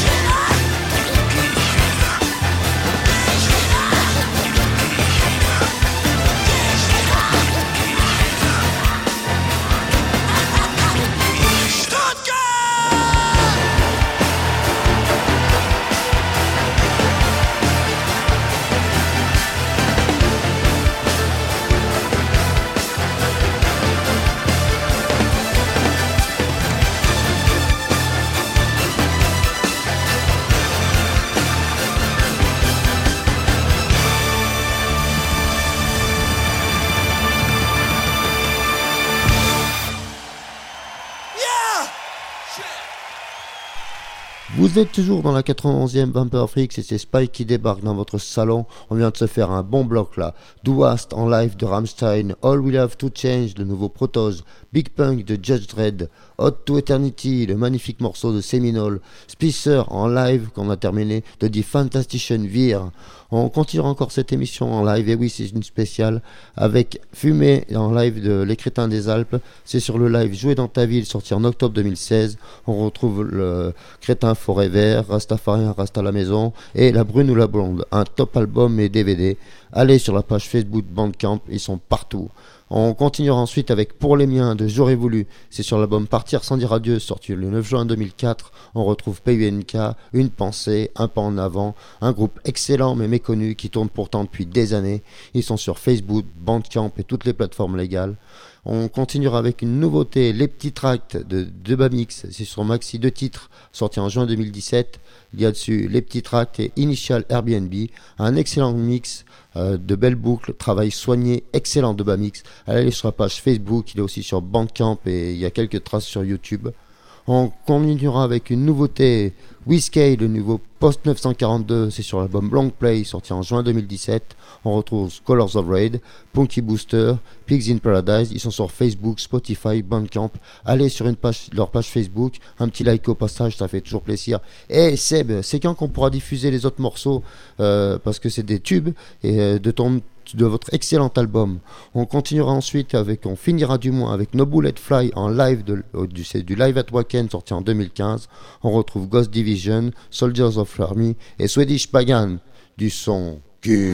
Vous êtes toujours dans la 91e Vampire Freaks et c'est Spike qui débarque dans votre salon. On vient de se faire un bon bloc là. Do Wast en live de Rammstein, All We Have to Change, le nouveau Protoss, Big Punk de Judge Dredd, Hot to Eternity, le magnifique morceau de Seminole, Splicer en live qu'on a terminé de The Fantastician Veer. On continuera encore cette émission en live, et oui c'est une spéciale, avec Fumée en live de Les Crétins des Alpes. C'est sur le live Jouer dans ta ville, sorti en octobre 2016. On retrouve le Crétin Forever, Rastafarien Rasta à la maison et La Brune ou la Blonde, un top album et DVD. Allez sur la page Facebook Bandcamp, ils sont partout. On continuera ensuite avec Pour les miens de J'aurais voulu. C'est sur l'album Partir sans dire adieu, sorti le 9 juin 2004. On retrouve PUNK, Une pensée, Un pas en avant, un groupe excellent mais méconnu qui tourne pourtant depuis des années. Ils sont sur Facebook, Bandcamp et toutes les plateformes légales. On continuera avec une nouveauté, Les Petits Tracts de Debamix. C'est sur Maxi 2 titres, sorti en juin 2017. Il y a dessus Les Petits Tracts et Initial Airbnb. Un excellent mix de belles boucles, travail soigné, excellent de Bamix. Allez sur la page Facebook, il est aussi sur Bandcamp et il y a quelques traces sur YouTube. On continuera avec une nouveauté, Whiskey, le nouveau Post 942, c'est sur l'album Long Play, sorti en juin 2017. On retrouve Colors of Raid, Punky Booster, Pigs in Paradise. Ils sont sur Facebook, Spotify, Bandcamp. Allez sur leur page Facebook, un petit like au passage, ça fait toujours plaisir. Et Seb, c'est quand qu'on pourra diffuser les autres morceaux, parce que c'est des tubes, et de votre excellent album. On continuera ensuite on finira du moins avec No Bullet Fly en live c'est du Live at Wacken sorti en 2015. On retrouve Ghost Division, Soldiers of Army et Swedish Pagan du son cul.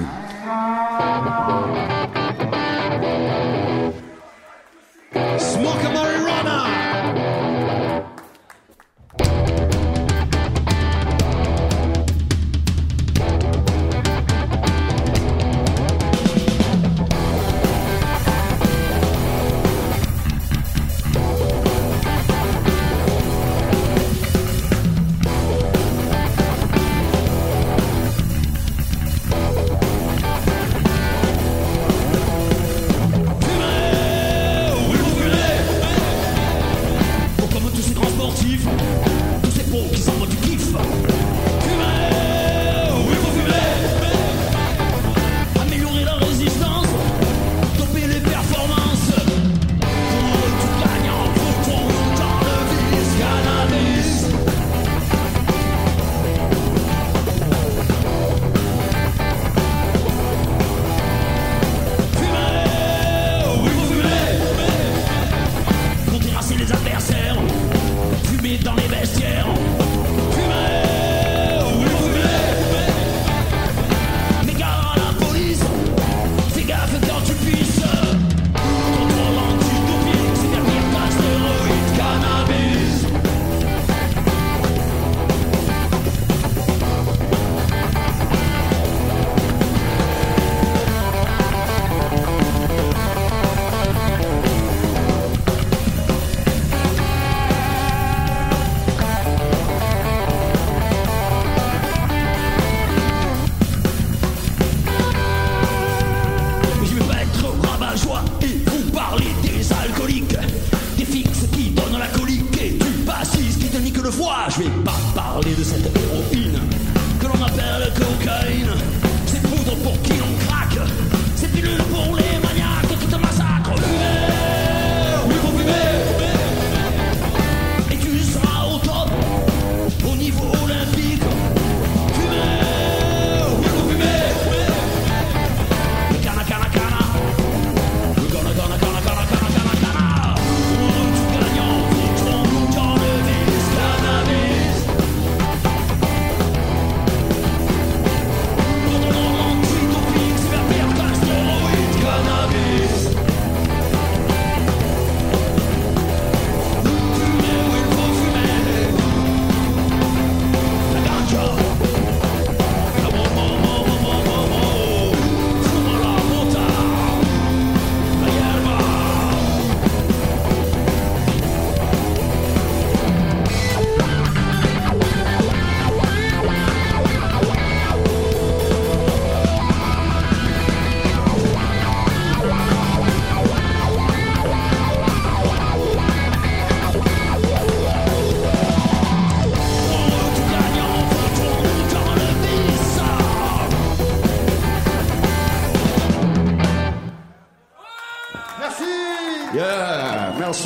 Smoke a marijuana.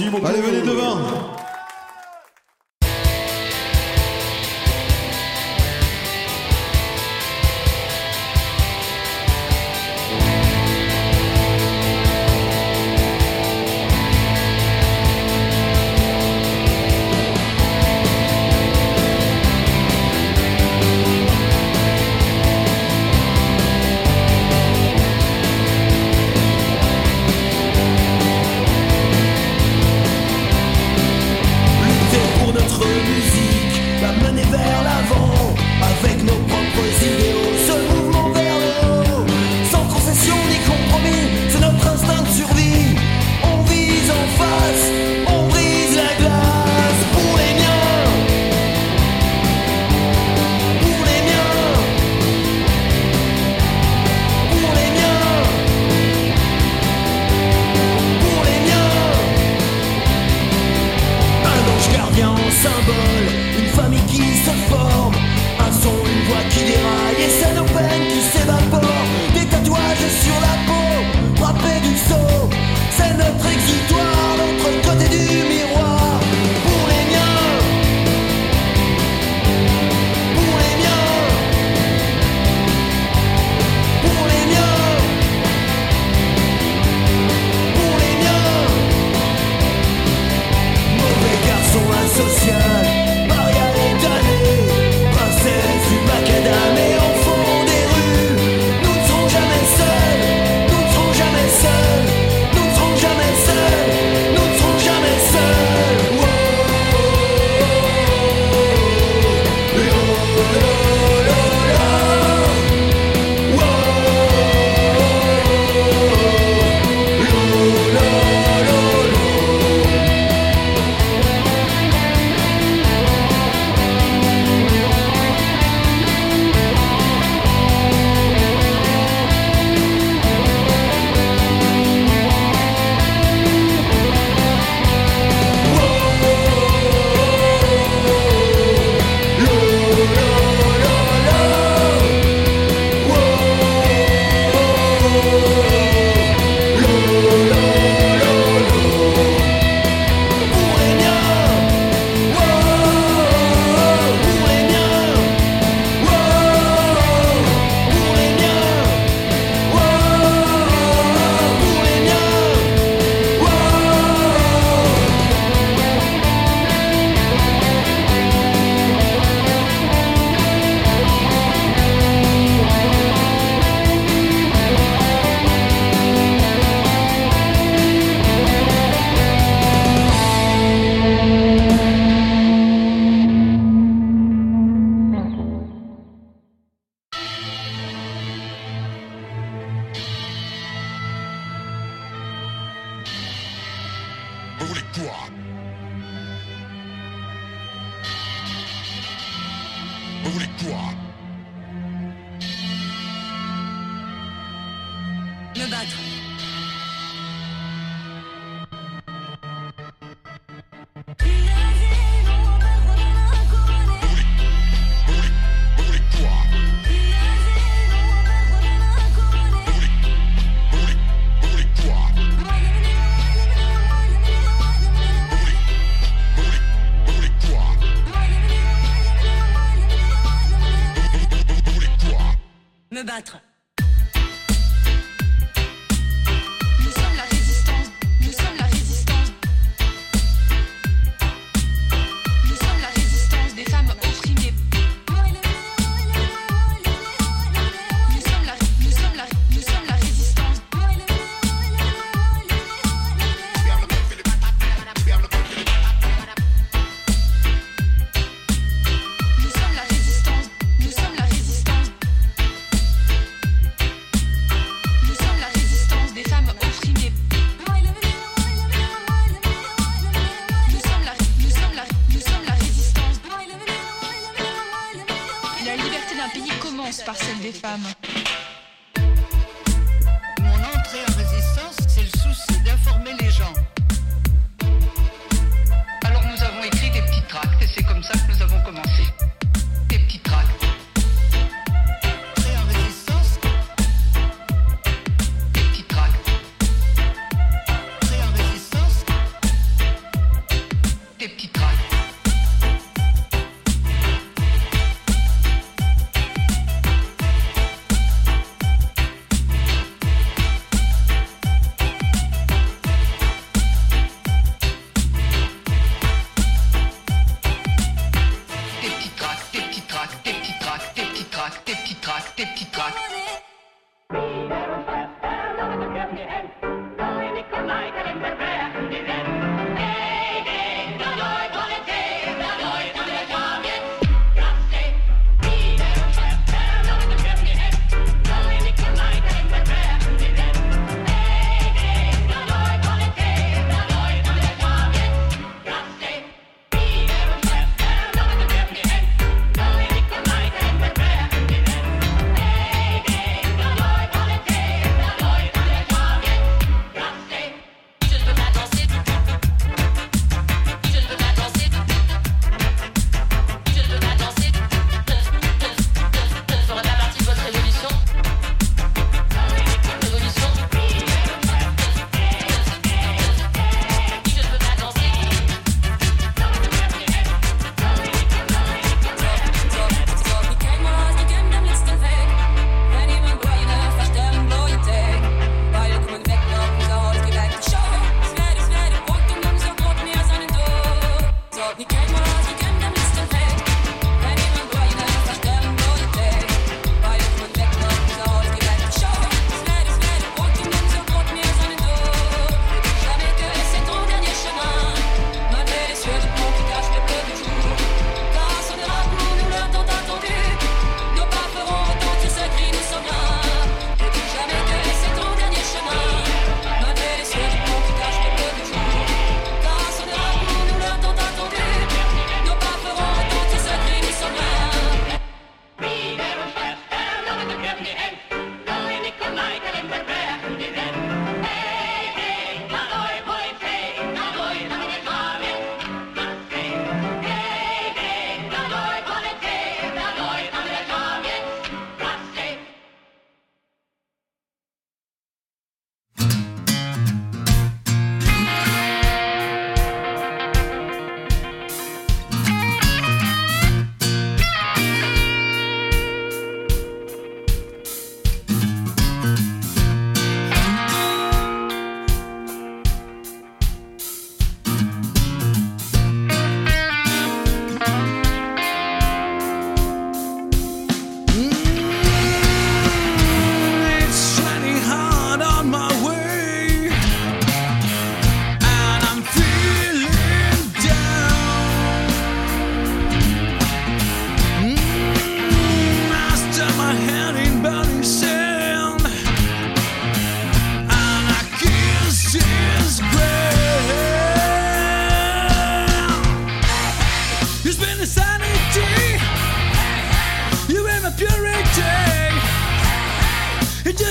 Merci beaucoup. Allez, venez devant. Me battre. Me battre. Nous sommes la résistance. Nous sommes la résistance. Nous sommes la résistance des femmes opprimées. Nous sommes la résistance. Nous sommes la résistance. Nous sommes la résistance. Nous sommes la résistance des femmes opprimées. Nous sommes la résistance. La liberté d'un pays commence par celle des femmes. Mon entrée en résistance, c'est le souci d'informer les gens. Alors nous avons écrit des petits tracts et c'est comme ça que nous avons commencé. Des petits tracts. Entrée en résistance. Des petits tracts. Entrée en résistance.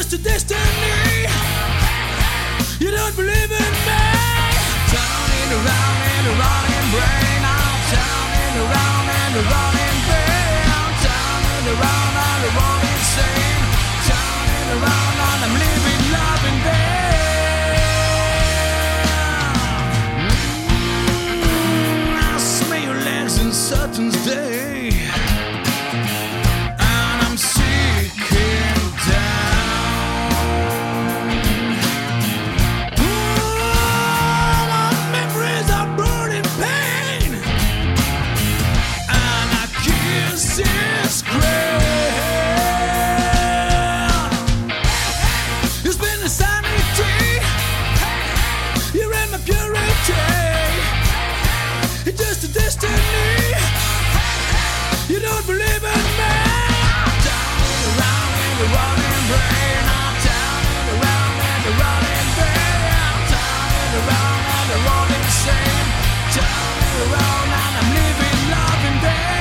just a destiny. You don't believe in me. Turning around in a running brain. I'm turning around in a running brain. I'm turning around and I won't insane. Turning around and I'm living love in vain. I smell your legs in Saturn's day. And I'm sinking down. All our memories are burning pain. And our kiss is ground. You spend the sanity. You're in my purity. It's just a destiny. You don't believe in me. I'm turning around in the running brain. I'm turning around in the running brain. I'm turning around and the rolling same. Turning around and I'm living love in vain.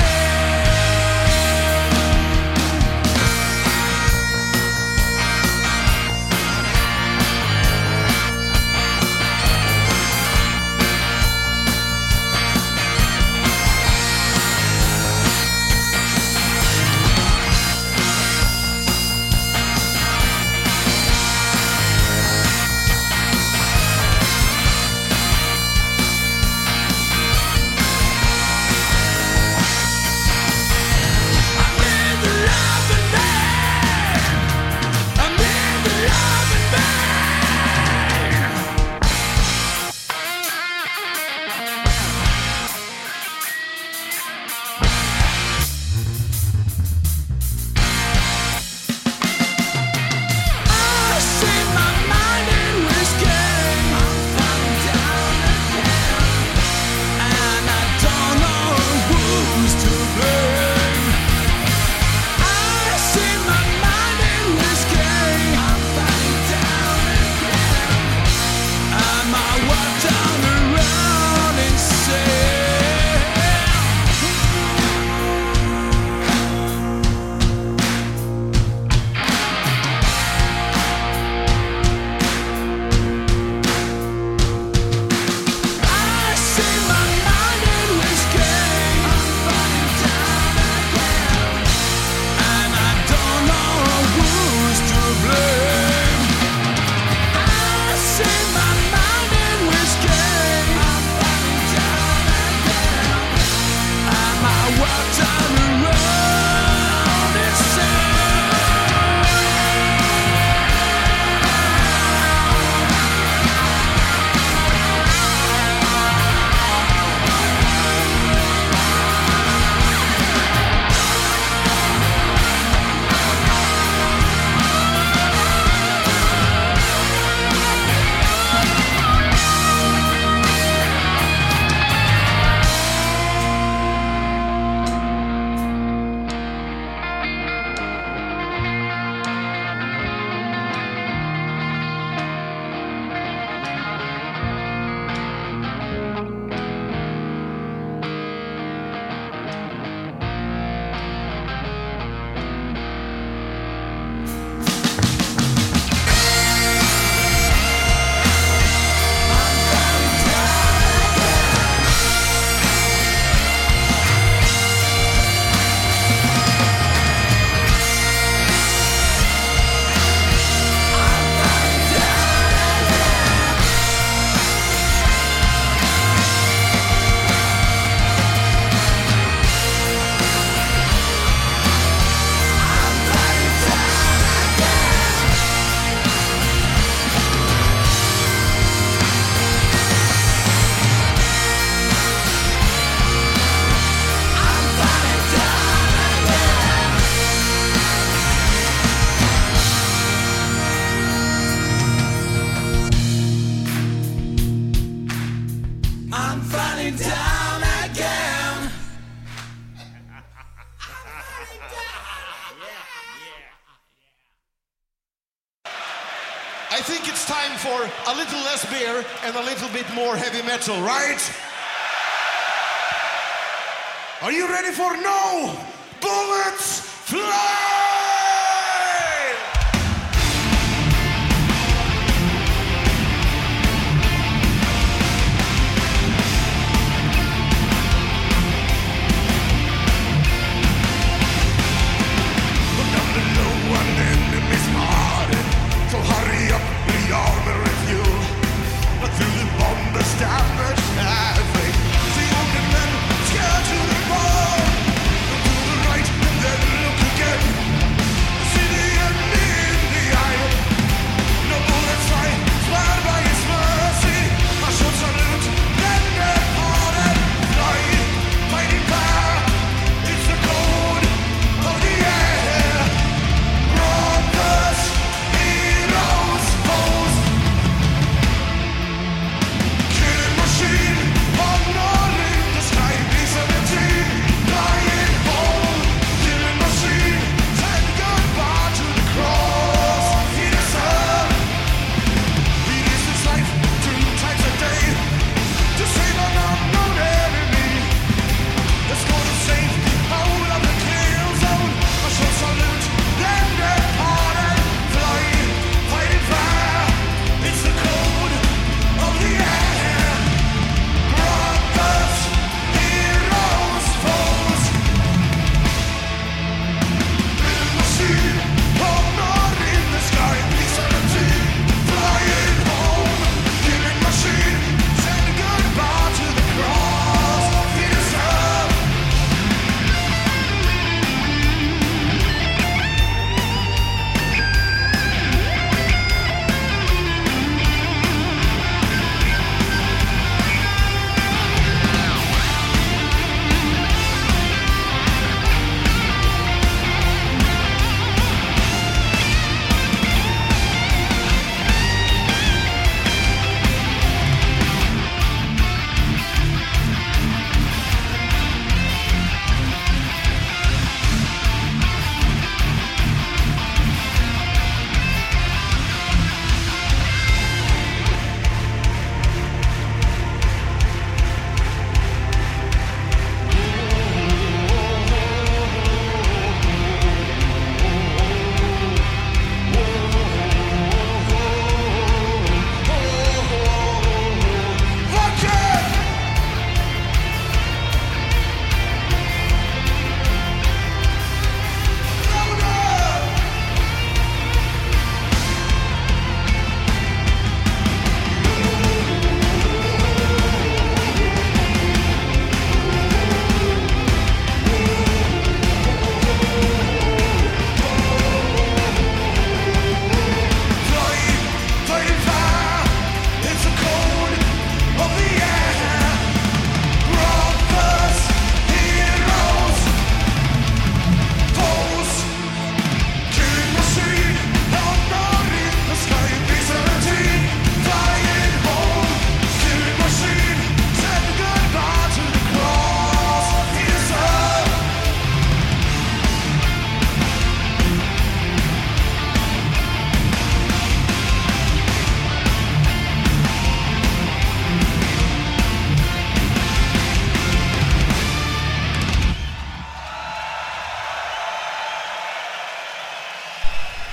I think it's time for a little less beer and a little bit more heavy metal, right? Are you ready for No Bullets Fly?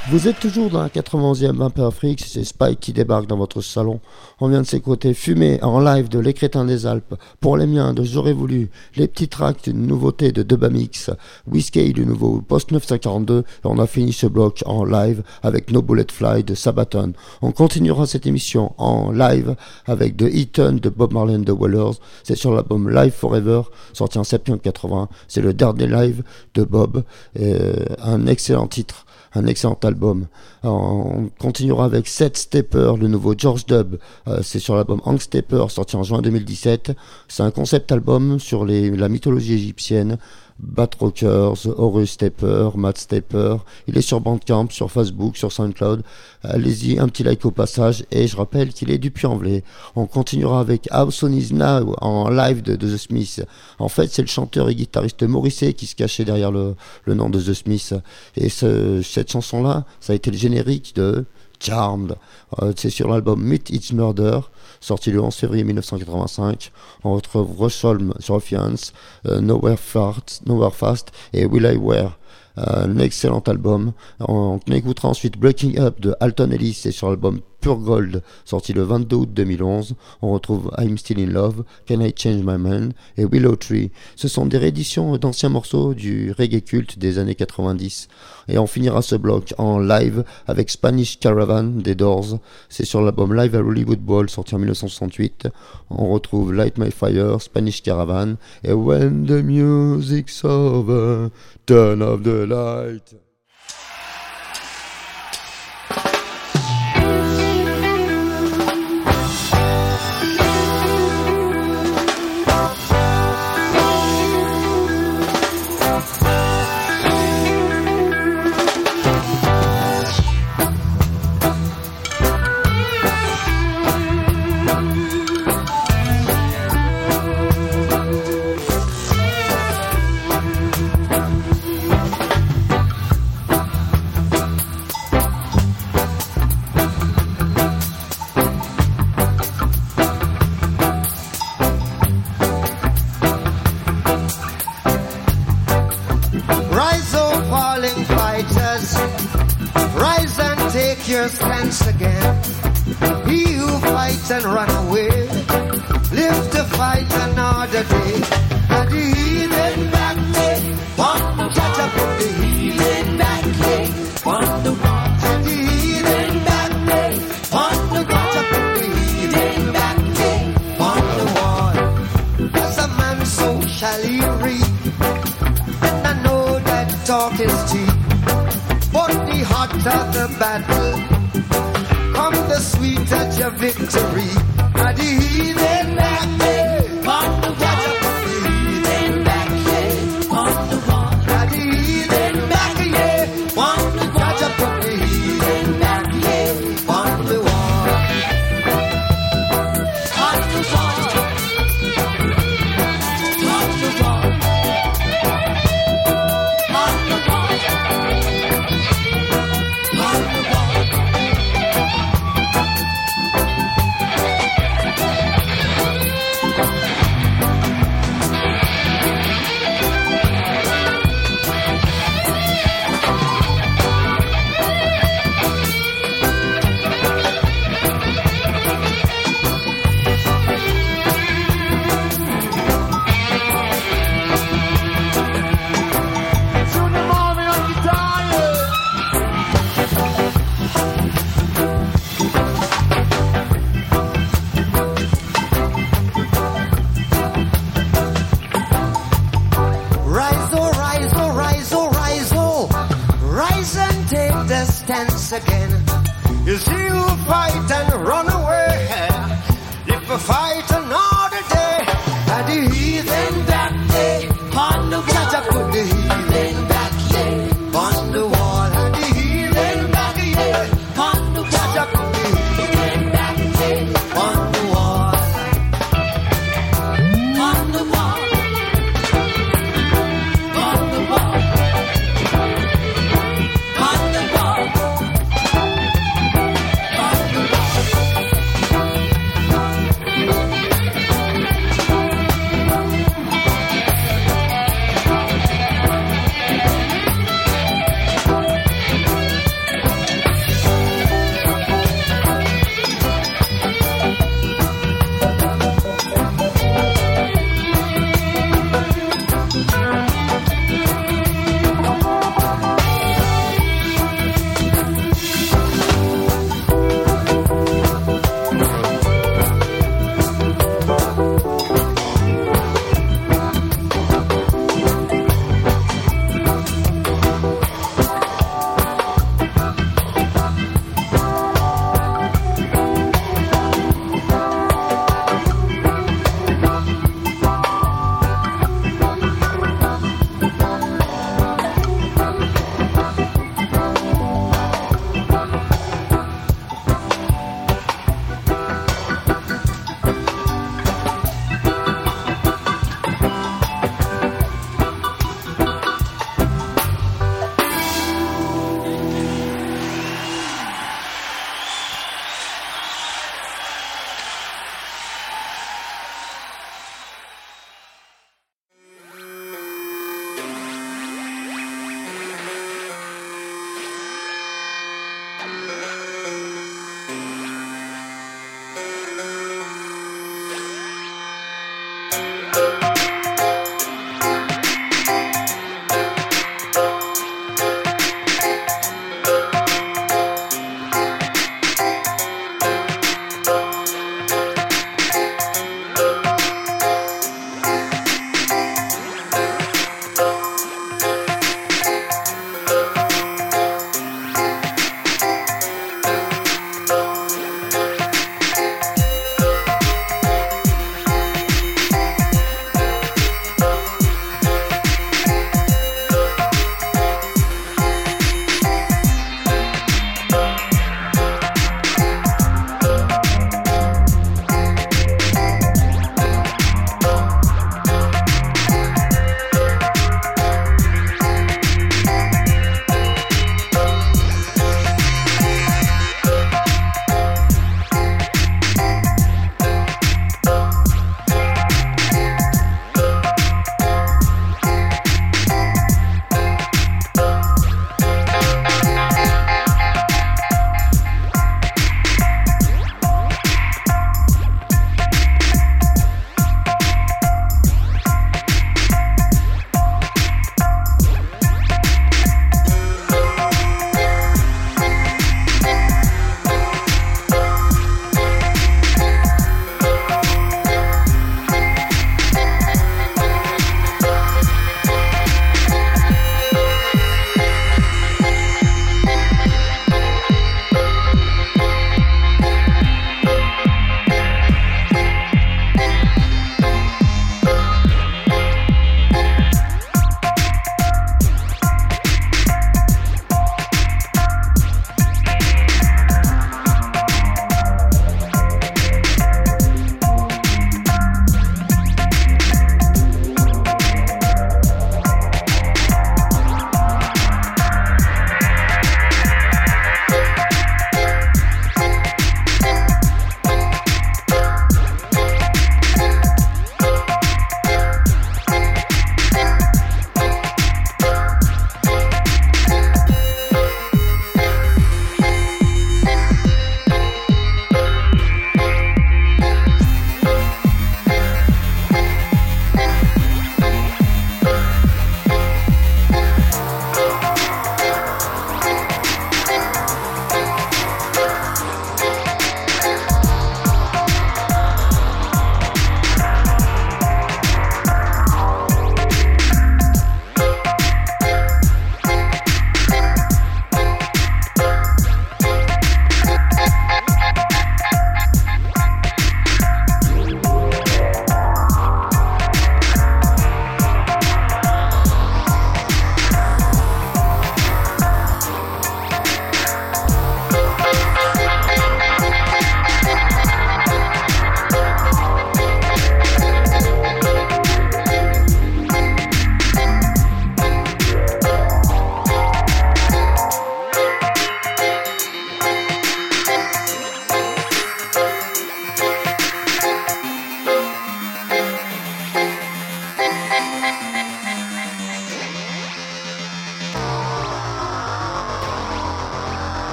Vous êtes toujours dans la 91e Vampire Freaks, c'est Spike qui débarque dans votre salon. On vient de s'écouter Fumer en live de Les Crétins des Alpes, Pour les miens de J'aurais voulu, les petits tracts d'une nouveauté de Dubamix, Whiskey du nouveau Post 942, et on a fini ce bloc en live avec No Bullet Fly de Sabaton. On continuera cette émission en live avec The Eaton de Bob Marley and the Wailers, c'est sur l'album Live Forever, sorti en septembre 80, c'est le dernier live de Bob, un excellent titre. Un excellent album. On continuera avec Set Stepper, le nouveau George Dub. C'est sur l'album Hank Stepper, sorti en juin 2017. C'est un concept album sur la mythologie égyptienne. Bat Rockers, Horus Stepper, Matt Stepper. Il est sur Bandcamp, sur Facebook, sur SoundCloud. Allez-y, un petit like au passage. Et je rappelle qu'il est du Puy-en-Velay. On continuera avec How Soon Is Now en live de The Smiths. En fait, c'est le chanteur et guitariste Morrissey qui se cachait derrière le nom de The Smiths. Et cette chanson-là, ça a été le générique de Charmed. C'est sur l'album Meet It's Murder, sorti le 11 février 1985. On retrouve Russell sur Ruffians, Nowhere Fast et Will I Wear. Un excellent album. On écoutera ensuite Breaking Up de Alton Ellis, et sur l'album Pure Gold, sorti le 22 août 2011. On retrouve I'm Still in Love, Can I Change My Mind et Willow Tree. Ce sont des rééditions d'anciens morceaux du reggae culte des années 90. Et on finira ce bloc en live avec Spanish Caravan des Doors. C'est sur l'album Live à Hollywood Bowl, sorti en 1968. On retrouve Light My Fire, Spanish Caravan et When the Music's Over, Turn Off the Light. Your stance again. He who fights and run away, live to fight another day. And the heathen back day, want to catch up with the heathen back day, want to watch. And the heathen back day, want to catch up with the heathen back day, want to watch. As a man, so shall he reap. And I know that talk is cheap. But the hotter the battle, come the sweeter your victory. And the heathen back day, on the watch up of the heathen back day, on the wall. And the heathen back day, on the watch up of the heathen back day, on the wall. On the wall. On the wall. On the wall. Again, is he who fight and run away? If we fight another day, and the heathen back day, on the catch up with the heathen back day, on the wall, and the heathen back day, on the catch up with the heathen back day, on the wall, on the wall, on the wall, on the wall.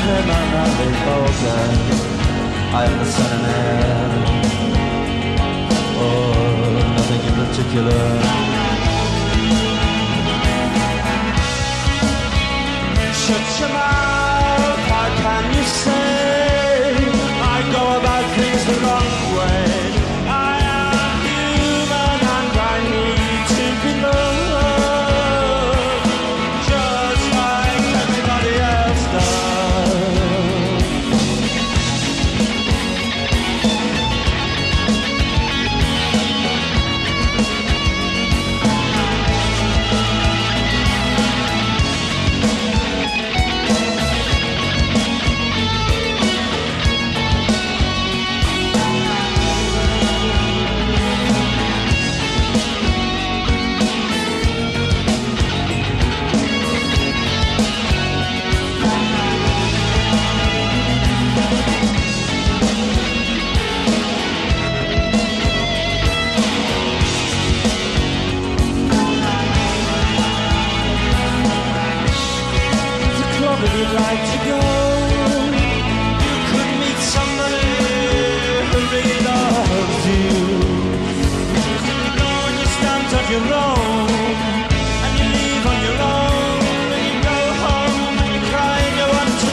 semana de poker. I am the son and heir. Oh, nothing in particular. Shut your mouth, how can you say I go about things the wrong way? I am human and I need to be loved, just like everybody else does. Where you'd like to go, you could meet somebody who really loves you. You go and you stand on your own, and you leave on your own, and you go home and you cry and you want to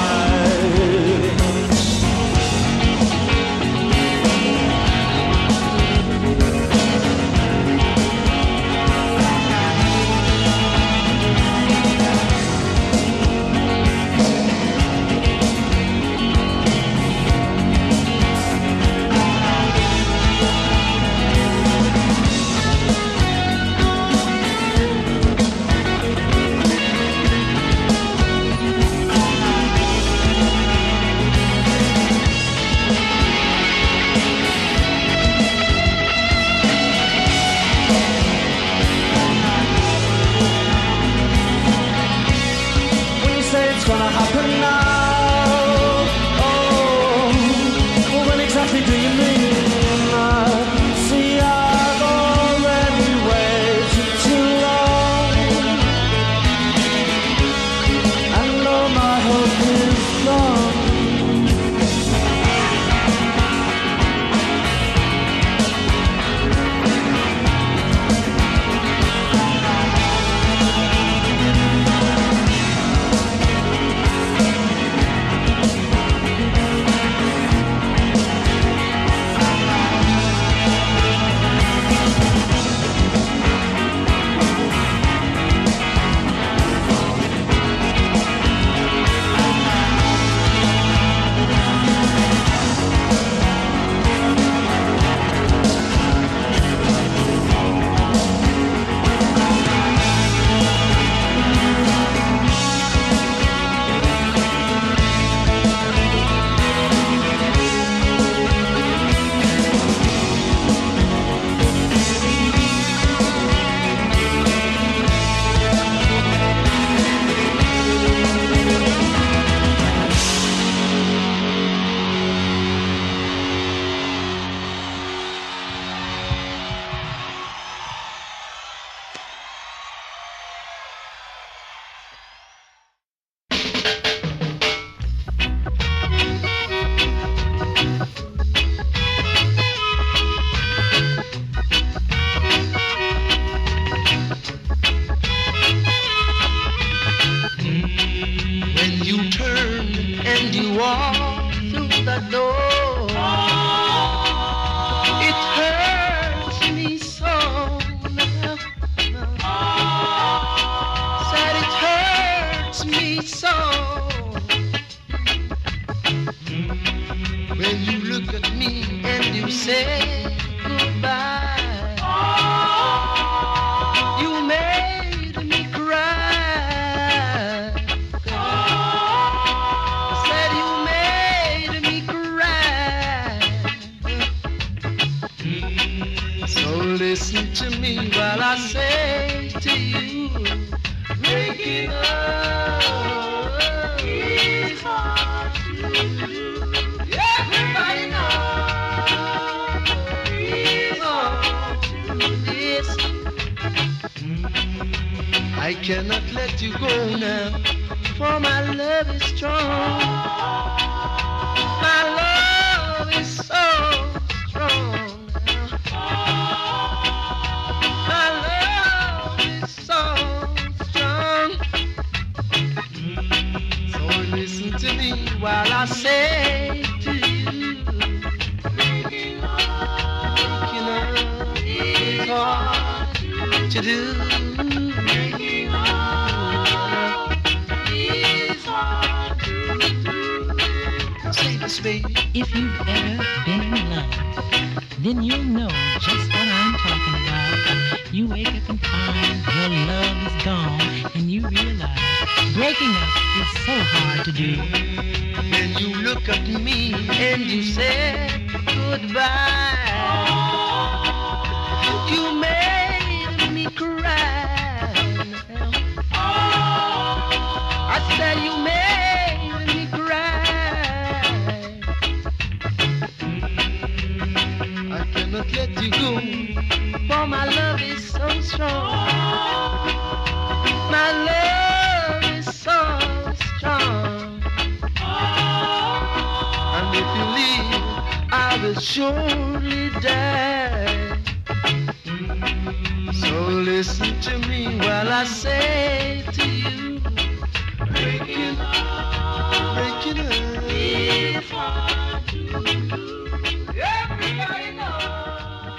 gonna happen now. Oh, well, when exactly do you mean? See, I've already waited too long, and all my hope is gone. I cannot let you go now. for my love is strong. My love is so strong. My love is so strong. So listen to me while I say to you, making love is hard to do. Making love is hard to do. Say this, baby. If you've ever been in love, then you'll know just what I'm talking about. You wake up and find your love is gone, and you realize breaking up is so hard to do. Then you look at me and you say goodbye. You made me cry. I said you made me cry. I cannot let you go, for my love is so strong. My love is so strong. And if you leave, I will surely die. So listen to me while I say to you, breaking up is hard to do. Everybody knows.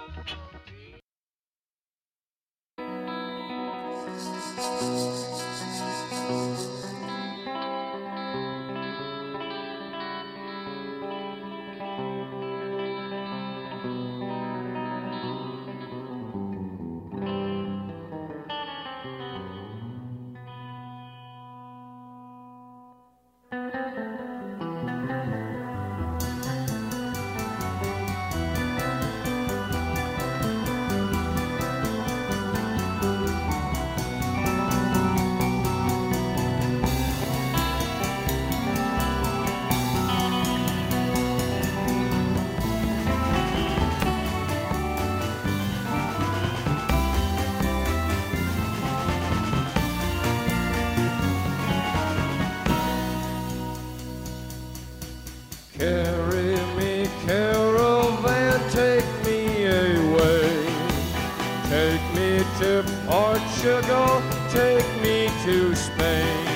Carry me, caravan, take me away. Take me to Portugal, take me to Spain.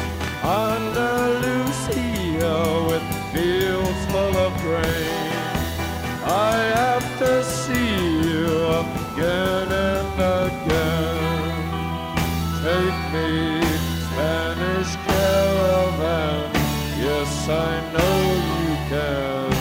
Andalusia with fields full of grain. I have to see you again and again. Take me, Spanish caravan, yes I know you can.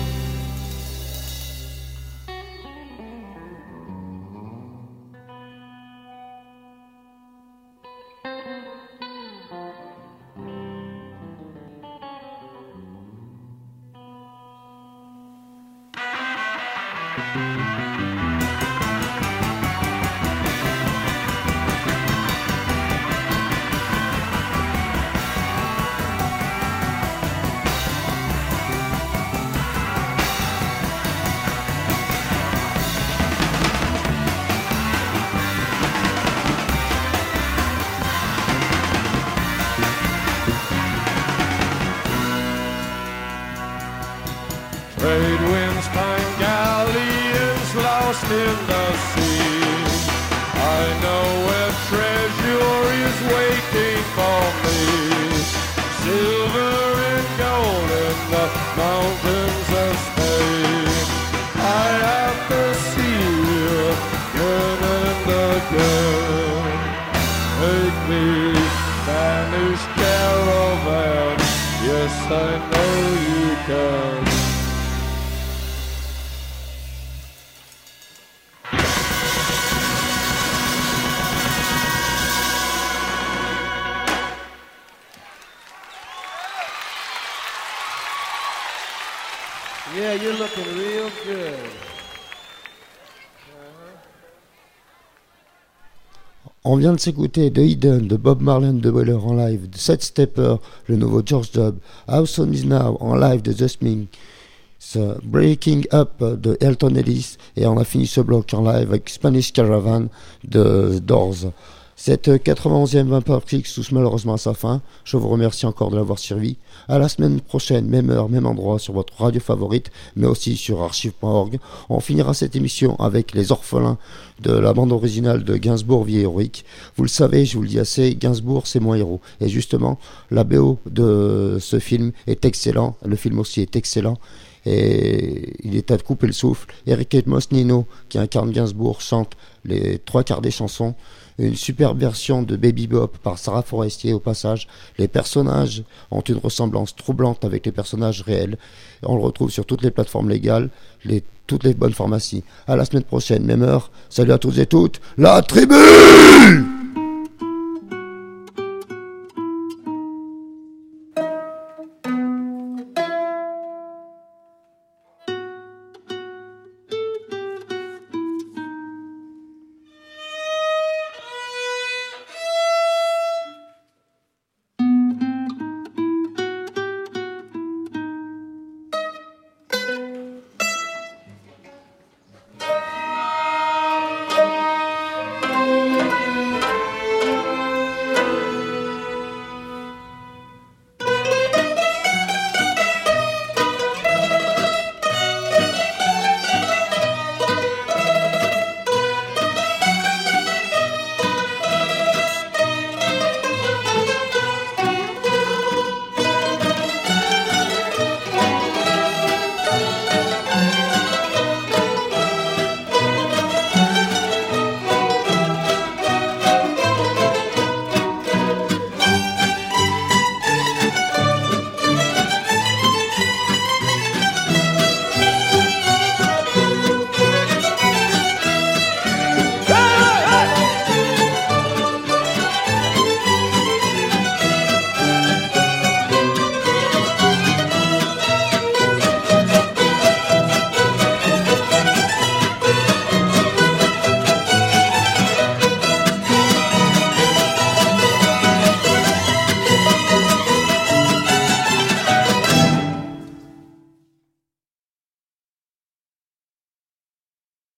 Trade winds find galleons lost in the sea. I know where treasure is waiting for me. Silver and gold in the mountains of Spain. I have to see you again and again. Take me, Spanish caravan, yes I know you can. Yeah, you're looking real good. On vient de s'écouter The Hidden de Bob Marley and the Wailers en live, de Seth Stepper, le nouveau George Dub, How Soon Is Now en live de The Smiths, Breaking Up de Elton Ellis, et on a fini ce bloc en live avec Spanish Caravan de Doors. Cette 91e Vampire Freaks touche malheureusement à sa fin. Je vous remercie encore de l'avoir suivi. À la semaine prochaine, même heure, même endroit, sur votre radio favorite, mais aussi sur archive.org. On finira cette émission avec Les Orphelins de la bande originale de Gainsbourg, Vie héroïque. Vous le savez, je vous le dis assez, Gainsbourg, c'est mon héros. Et justement, la BO de ce film est excellent. Le film aussi est excellent. Et il est à couper le souffle. Eric Edmos Nino, qui incarne Gainsbourg, chante les 3/4 des chansons. Une superbe version de Baby Bop par Sarah Forestier au passage. Les personnages ont une ressemblance troublante avec les personnages réels. On le retrouve sur toutes les plateformes légales, toutes les bonnes pharmacies. À la semaine prochaine, même heure. Salut à tous et toutes, la tribu!